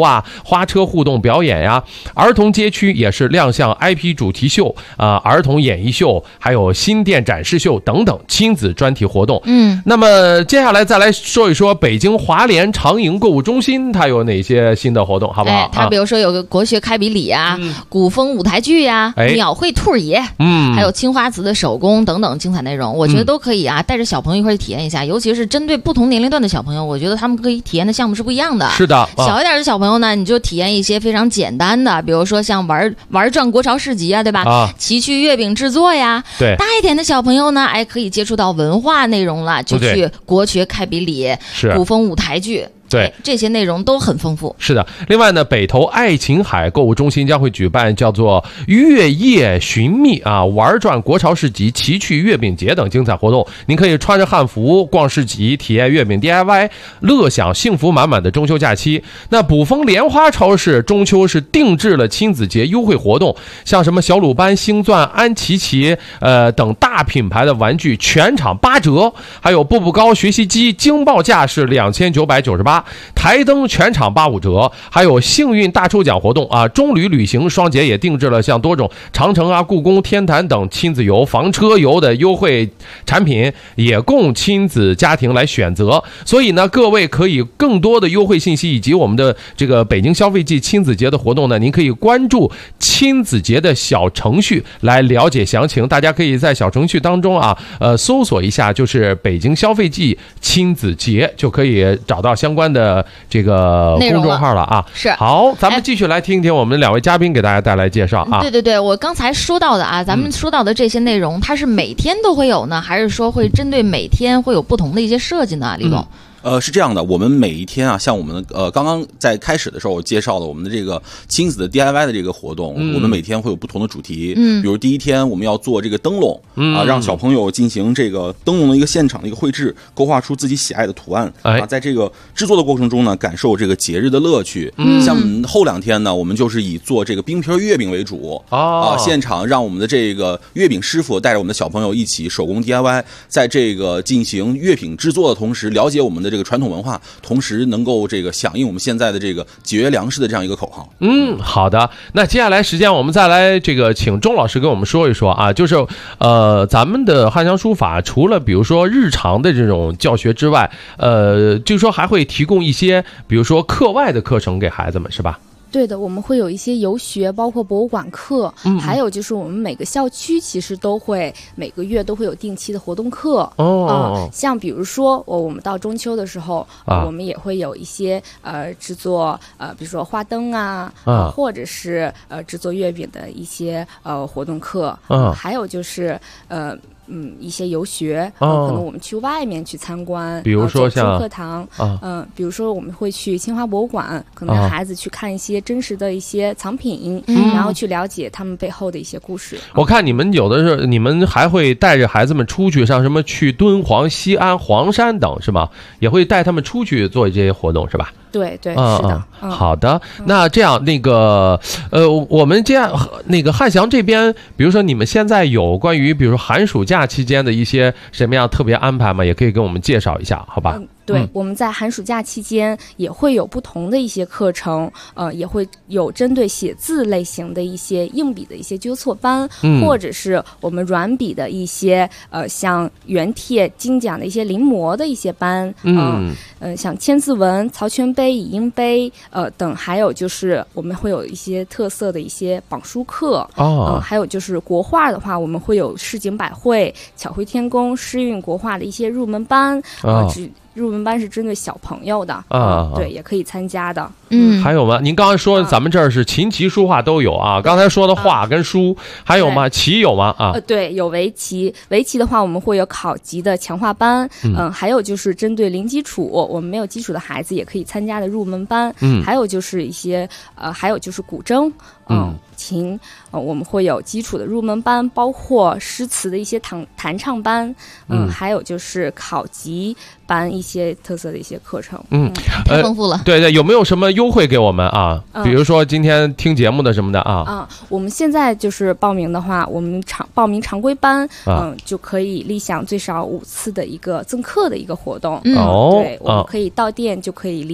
啊、花车互动表演呀。儿童街区也是亮相 IP 主题秀儿童演艺秀，还有新店展示秀等等亲子专题活动。那么接下来再来说一说北京华联长营购物中心它有哪些新的活动，好不好？ 它比如说有个国学开笔礼啊，古风舞台剧呀，鸟会兔爷，还有青花瓷的手工等等精彩内容，我觉得都可以啊，带着小朋友一块儿体验一下，尤其是针对不同年龄段的小朋友，我觉得他们可以体验的项目是不一样的。 是的， 小一点的小朋友呢，你就体验一些非常简单的，比如说像玩转国潮市集啊，对吧？奇趣月饼制作呀。 对。 大一点的小朋友呢，可以接触到文化内容了，就去国学开笔礼、古风舞台剧。 对， 这些内容都很丰富。 是的，另外呢，北投爱琴海购物中心将会举办叫做月夜寻觅玩转国潮市集、奇趣月饼节等精彩活动。您可以穿着汉服逛市集，体验月饼 DIY， 乐享幸福满满的中秋假期。那卜蜂莲花超市中秋是定制了亲子节优惠活动，像什么小鲁班、星钻、安琪琪等大品牌的玩具全场8折，还有步步高学习机惊爆价是2998。台灯全场85折，还有幸运大抽奖活动中旅旅行双节也定制了像多种长城故宫、天坛等亲子游、房车游的优惠产品，也供亲子家庭来选择。所以呢，各位可以更多的优惠信息以及我们的这个北京消费季亲子节的活动呢，您可以关注亲子节的小程序来了解详情。大家可以在小程序当中搜索一下，就是北京消费季亲子节，就可以找到相关的这个公众号了是。 好，咱们继续来听听我们2位嘉宾给大家带来介绍对，我刚才说到的咱们说到的这些内容，它是每天都会有呢，还是说会针对每天会有不同的一些设计呢？李总。 是这样的，我们每一天像我们刚刚在开始的时候我介绍了我们的这个亲子的 DIY 的这个活动，我们每天会有不同的主题，比如第一天我们要做这个灯笼，让小朋友进行这个灯笼的一个现场的一个绘制，勾画出自己喜爱的图案，在这个制作的过程中呢，感受这个节日的乐趣。像后2天呢，我们就是以做这个冰皮月饼为主，现场让我们的这个月饼师傅带着我们的小朋友一起手工 DIY， 在这个进行月饼制作的同时，了解我们的这个传统文化，同时能够这个响应我们现在的这个节约粮食的这样一个口号。 好的，那接下来时间我们再来这个请钟老师跟我们说一说就是咱们的汉翔书法除了比如说日常的这种教学之外，就是说还会提供一些比如说课外的课程给孩子们，是吧？ 对的，我们会有一些游学，包括博物馆课，还有就是我们每个校区其实都会每个月都会有定期的活动课。像比如说我们到中秋的时候，我们也会有一些制作比如说花灯或者是制作月饼的一些活动课。还有就是一些游学，可能我们去外面去参观， 比如说像课堂，比如说我们会去清华博物馆，可能让孩子去看一些真实的一些藏品，然后去了解他们背后的一些故事。 我看你们有的是，你们还会带着孩子们出去，像什么去敦煌、西安、黄山等，是吗？也会带他们出去做这些活动，是吧？ 对，是的。 好的，那这样那个我们这样那个汉翔这边，比如说你们现在有关于比如说寒暑假期间的一些什么样特别安排吗？也可以跟我们介绍一下，好吧？ 对，我们在寒暑假期间也会有不同的一些课程，也会有针对写字类型的一些硬笔的一些纠错班，或者是我们软笔的一些像原帖精讲的一些临摹的一些班，像千字文、曹全碑、乙音碑等，还有就是我们会有一些特色的一些榜书课，还有就是国画的话，我们会有市井百会、巧绘天工、诗韵国画的一些入门班，入门班是针对小朋友的对，也可以参加的。 还有吗？您刚才说咱们这儿是琴棋书画都有刚才说的画跟书还有吗？棋有吗？ 对，有围棋。围棋的话，我们会有考级的强化班，还有就是针对零基础，我们没有基础的孩子也可以参加的入门班，还有就是一些还有就是古筝。琴，我们会有基础的入门班，包括诗词的一些弹唱班，还有就是考级班一些特色的一些课程， 太丰富了。 对，有没有什么优惠给我们比如说今天听节目的什么的我们现在就是报名的话，我们报名常规班，就可以立享最少5次的一个赠课的一个活动。对，我们可以到店就可以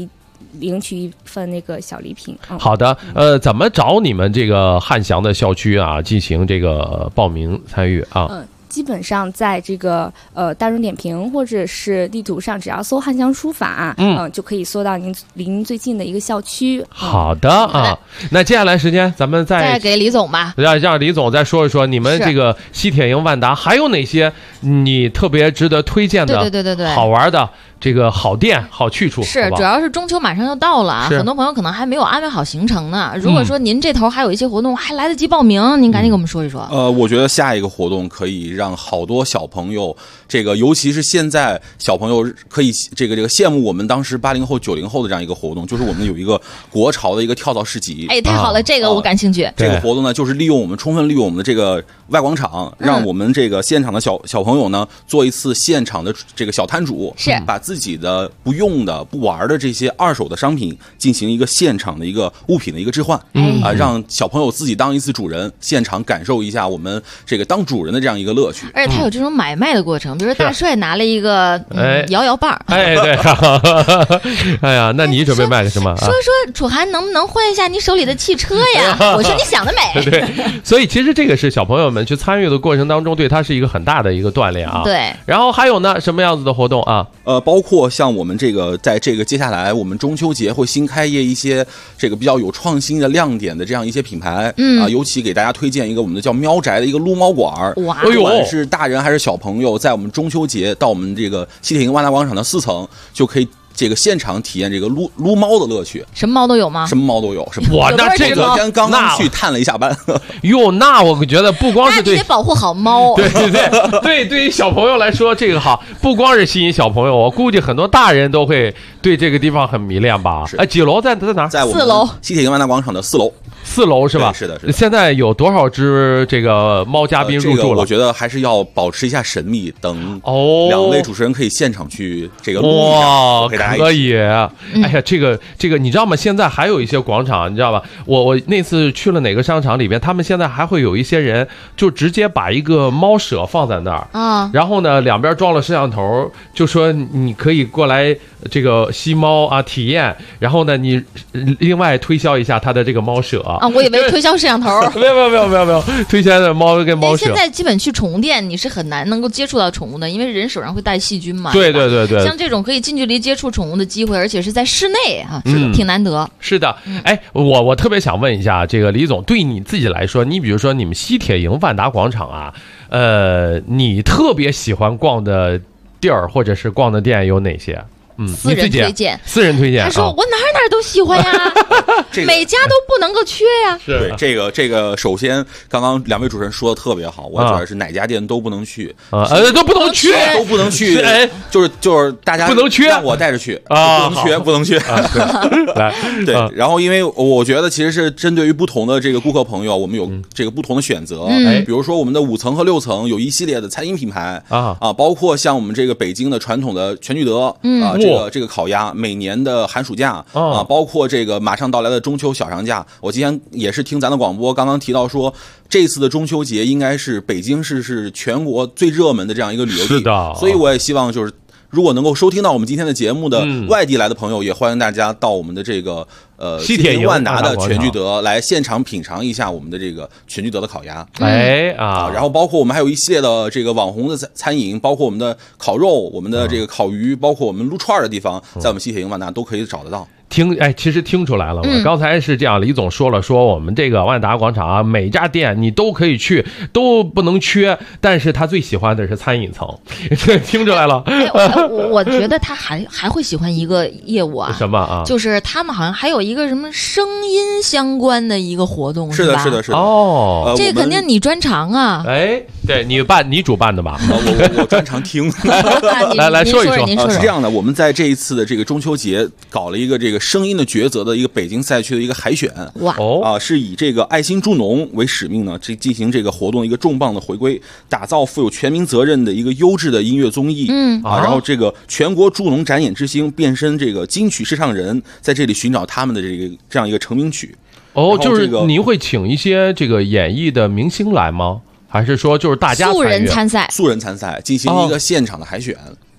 领取一份那个小礼品。 好的，怎么找你们这个汉翔的校区啊进行这个报名参与啊？ 基本上在这个大众点评或者是地图上，只要搜汉翔书法，就可以搜到离您最近的一个校区。 好的啊，那接下来时间咱们再给李总吧， 让李总再说一说你们这个西铁营万达还有哪些你特别值得推荐的、 对好玩的这个好店好去处。 是，主要是中秋马上要到了啊，很多朋友可能还没有安排好行程呢。如果说您这头还有一些活动还来得及报名，您赶紧给我们说一说。 我觉得下一个活动可以让好多小朋友，这个尤其是现在小朋友可以这个羡慕我们当时80后90后的这样一个活动，就是我们有一个国潮的一个跳蚤市集。 哎，太好了，这个我感兴趣。 这个活动呢，就是充分利用我们的这个外广场，让我们这个现场的小朋友呢做一次现场的这个小摊主， 是把自己的不用的、不玩的这些二手的商品进行一个现场的一个物品的一个置换，让小朋友自己当一次主人，现场感受一下我们这个当主人的这样一个乐趣。 而且它有这种买卖的过程，比如说大帅拿了一个摇摇棒， 哎对，哎呀，那你准备卖个什么？ 说楚涵能不能换一下你手里的汽车呀？我说你想得美。 对，所以其实这个是小朋友们去参与的过程当中，对他是一个很大的一个锻炼啊。 对， 然后还有呢，什么样子的活动啊？ 包括像我们这个在这个接下来我们中秋节会新开业一些这个比较有创新的亮点的这样一些品牌，尤其给大家推荐一个我们的叫喵宅的一个撸猫馆。 哇， 不管是大人还是小朋友，在我们中秋节到我们这个西铁营万达广场的4层就可以这个现场体验这个撸猫的乐趣。 什么猫都有吗？ 什么猫都有。 哇，那这个刚去探了一下班。 哟，那我觉得不光是对， 你得保护好猫。 对，对于小朋友来说这个好，不光是吸引小朋友，我估计很多大人都会对这个地方很迷恋吧。哎，几楼在哪？ 在我们 4楼， 西铁营万达广场的4楼。 4楼是吧？ 是的。 现在有多少只这个猫嘉宾入住了？ 我觉得还是要保持一下神秘，等2位主持人可以现场去这个录一下，给大家可以。哎呀，这个你知道吗？现在还有一些广场，你知道吧？我那次去了哪个商场里边，他们现在还会有一些人就直接把一个猫舍放在那儿啊，然后呢两边装了摄像头，就说你可以过来这个吸猫啊体验，然后呢你另外推销一下他的这个猫舍啊。 我以为推销摄像头。 没有，推销的猫跟猫舍。 现在基本去宠物店你是很难能够接触到宠物的，因为人手上会带细菌嘛。 对。 像这种可以近距离接触宠物的机会，而且是在室内啊，挺难得。 是的，哎，我特别想问一下，这个李总，对你自己来说，你比如说你们西铁营万达广场啊，你特别喜欢逛的地儿或者是逛的店有哪些？ 私人推荐。他说我哪都喜欢呀，每家都不能够缺呀。 对，这个，首先刚刚2位主持人说的特别好，我主要是哪家店都不能去都不能去， 都不能去，就是大家不能缺， 让我带着去啊，不能缺。 来， 对，然后因为我觉得其实是针对于不同的这个顾客朋友，我们有这个不同的选择。比如说我们的5层和6层有一系列的餐饮品牌包括像我们这个北京的传统的全聚德这个烤鸭，每年的寒暑假包括这个马上到来的中秋小长假。我今天也是听咱的广播，刚刚提到说，这次的中秋节应该是北京市是全国最热门的这样一个旅游地， 是的。 所以我也希望就是，如果能够收听到我们今天的节目的外地来的朋友，也欢迎大家到我们的这个西铁营万达的全聚德来现场品尝一下我们的这个全聚德的烤鸭。然后包括我们还有一系列的这个网红的餐饮，包括我们的烤肉、我们的这个烤鱼，包括我们撸串的地方，在我们西铁营万达都可以找得到。 其实听出来了，我刚才是这样，李总说了，说我们这个万达广场啊，每家店你都可以去，都不能缺，但是他最喜欢的是餐饮层，听出来了。 我觉得他还会喜欢一个业务啊， 什么啊？ 就是他们好像还有一个什么声音相关的一个活动， 是的。 哦， 这肯定你专长啊。 哎，对你主办的吧？ 我专长听。 来说一说。 是这样的，我们在这一次的这个中秋节搞了一个这个声音的抉择的一个北京赛区的一个海选。是以这个爱心助农为使命呢，进行这个活动一个重磅的回归，打造富有全民责任的一个优质的音乐综艺。然后这个全国助农展演之星变身这个金曲市唱人，在这里寻找他们的这样一个成名曲。 就是您会请一些这个演艺的明星来吗？还是说就是大家素人参赛进行一个现场的海选？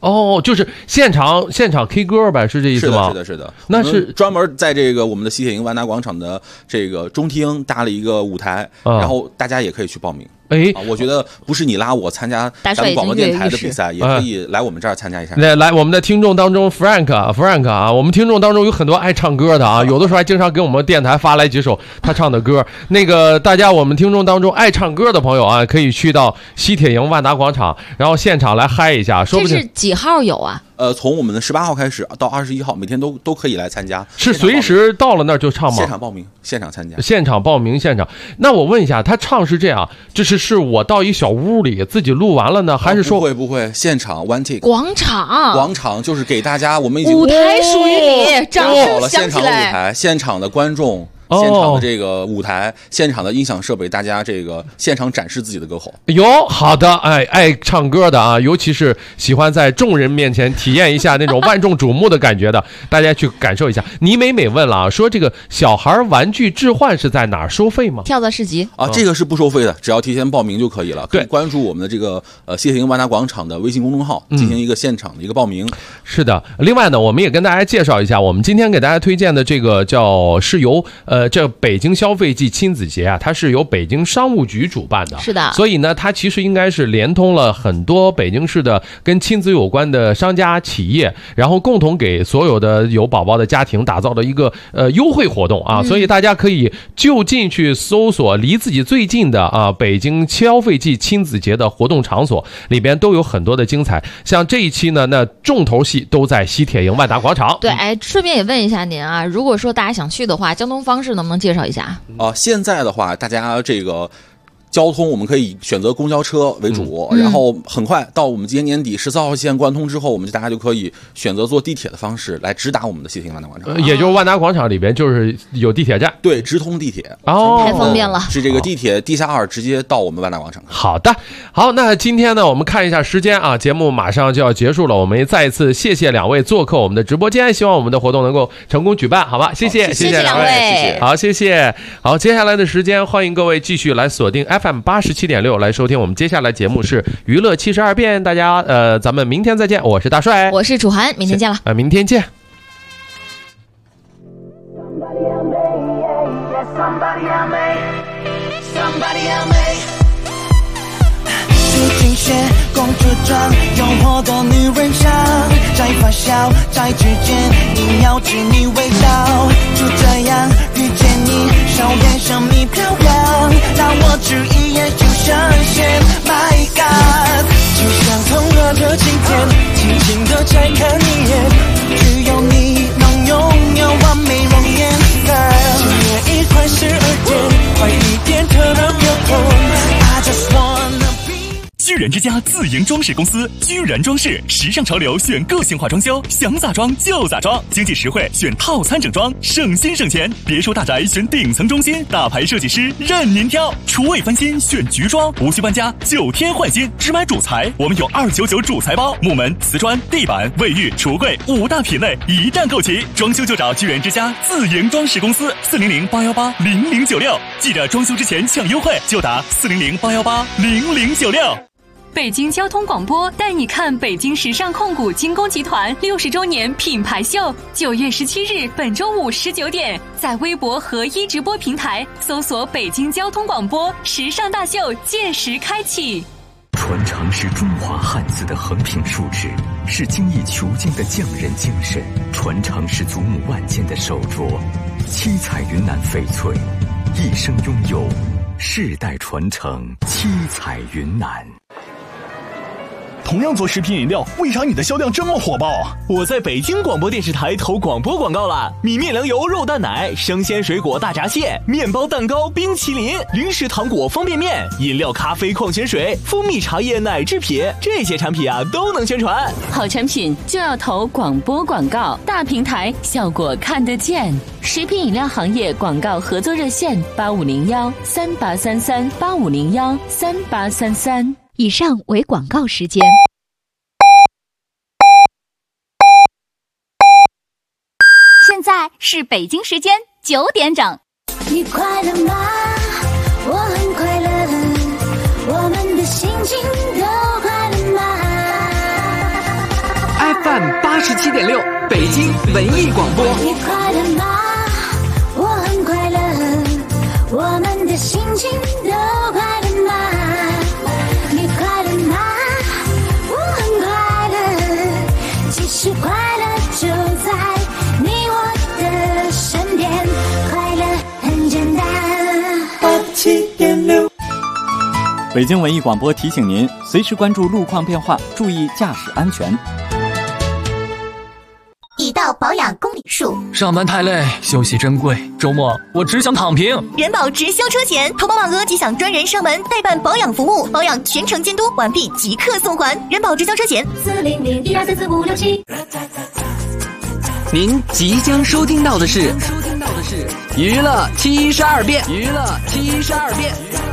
哦，就是现场 K 歌呗，是这意思吗？ 是的。 那是专门在这个我们的西铁营万达广场的这个中厅搭了一个舞台，然后大家也可以去报名。我觉得不是你拉我参加咱们广播电台的比赛，也可以来我们这儿参加一下。 来，我们的听众当中 Frank 啊，我们听众当中有很多爱唱歌的啊，有的时候还经常给我们电台发来几首他唱的歌。那个大家，我们听众当中爱唱歌的朋友啊，可以去到西铁营万达广场，然后现场来嗨一下。说不定这是几号有啊？ 从我们的18号开始到21号，每天都可以来参加。 是随时到了那儿就唱吗？ 现场报名，现场参加。 现场报名，现场。那我问一下，他唱是这样，是我到一小屋里自己录完了呢，还是说不会现场 one take？ 广场就是给大家，我们已经舞台属于你，掌声响起来。 现场的舞台，现场的观众。现场的这个舞台，现场的音响设备，大家这个现场展示自己的歌喉。 哟，好的，爱唱歌的啊，尤其是喜欢在众人面前体验一下那种万众瞩目的感觉的，大家去感受一下。倪美问了啊，说这个小孩玩具置换是在哪儿收费吗？ 跳蚤市集啊，这个是不收费的，只要提前报名就可以了。可以关注我们的这个西铁营万达广场的微信公众号，进行一个现场的一个报名。 是的，另外呢，我们也跟大家介绍一下，我们今天给大家推荐的这个是由这北京消费季亲子节啊，它是由北京商务局主办的， 是的， 所以呢，它其实应该是连通了很多北京市的跟亲子有关的商家企业，然后共同给所有的有宝宝的家庭打造的一个优惠活动啊，所以大家可以就近去搜索离自己最近的北京消费季亲子节的活动场所，里边都有很多的精彩。像这一期呢，那重头戏都在西铁营万达广场。 对，顺便也问一下您啊，如果说大家想去的话，交通方式能不能介绍一下？ 现在的话，大家这个交通我们可以选择公交车为主，然后很快到我们今年年底14号线贯通之后，我们大家就可以选择坐地铁的方式来直达我们的西铁营万达广场。 也就是万达广场里边就是有地铁站， 对，直通地铁， 太方便了。 是这个地铁地下2直接到我们万达广场。 好的，好，那今天呢，我们看一下时间啊，节目马上就要结束了，我们也再一次谢谢两位做客我们的直播间，希望我们的活动能够成功举办，好吧？谢谢两位， 谢谢。 好，谢谢。好，接下来的时间，欢迎各位继续来锁定 FM 87.6来收听我们接下来节目是娱乐72变，大家咱们明天再见，我是大帅， 我是楚涵，明天见了， 明天见。 尽显公主装，诱惑的女人香，在发酵，在指尖萦绕着你味道，就这样遇见你，笑颜神秘飘扬，让我只一眼就深陷。My God， 就像同乐的今天，轻轻地再看一眼，只有你能拥有完美容颜。今夜一块12点，快一点，turn up your phone，I just wanna。 居然之家自营装饰公司，居然装饰，时尚潮流选个性化装修，想咋装就咋装，经济实惠选套餐整装，省心省钱。别墅大宅选顶层中心，大牌设计师任您挑。厨卫翻新选菊装，无需搬家，9天换新，只买主材，我们有299主材包，木门、瓷砖、地板、卫浴、橱柜5大品类一站购齐。装修就找居然之家自营装饰公司，400-818-0096，记得装修之前抢优惠，就打400-818-0096。 北京交通广播带你看北京时尚控股精工集团60周年品牌秀，9月17日本周五19点，在微博和一直播平台搜索北京交通广播时尚大秀，届时开启。 传承是中华汉字的横平竖直，是精益求精的匠人精神，传承是祖母万件的手镯，七彩云南翡翠，一生拥有，世代传承，七彩云南。 同样做食品饮料，为啥你的销量这么火爆啊？ 我在北京广播电视台投广播广告了，米面粮油肉蛋奶，生鲜水果大闸蟹，面包蛋糕冰淇淋，零食糖果方便面，饮料咖啡矿泉水，蜂蜜茶叶奶制品，这些产品啊都能宣传。 好产品就要投广播广告，大平台效果看得见。食品饮料行业广告合作热线8501-3833-8501-3833。 以上为广告时间。 现在是北京时间9点整。 你快乐吗？我很快乐，我们的心情都快乐吗？ 87.6，北京文艺广播。 你快乐吗？我很快乐，我们的心情都快乐吗？你快乐吗？我很快乐，其实快乐就在你我的身边，快乐很简单。 87.6，北京文艺广播提醒您，随时关注路况变化，注意驾驶安全。 已到保养公里数， 上班太累，休息珍贵，周末我只想躺平。 人保直销车险，投保满额即享专人上门代办保养服务，保养全程监督，完毕即刻送还。人保直销车险40012344567。 您即将收听到的是娱乐72变，娱乐72变。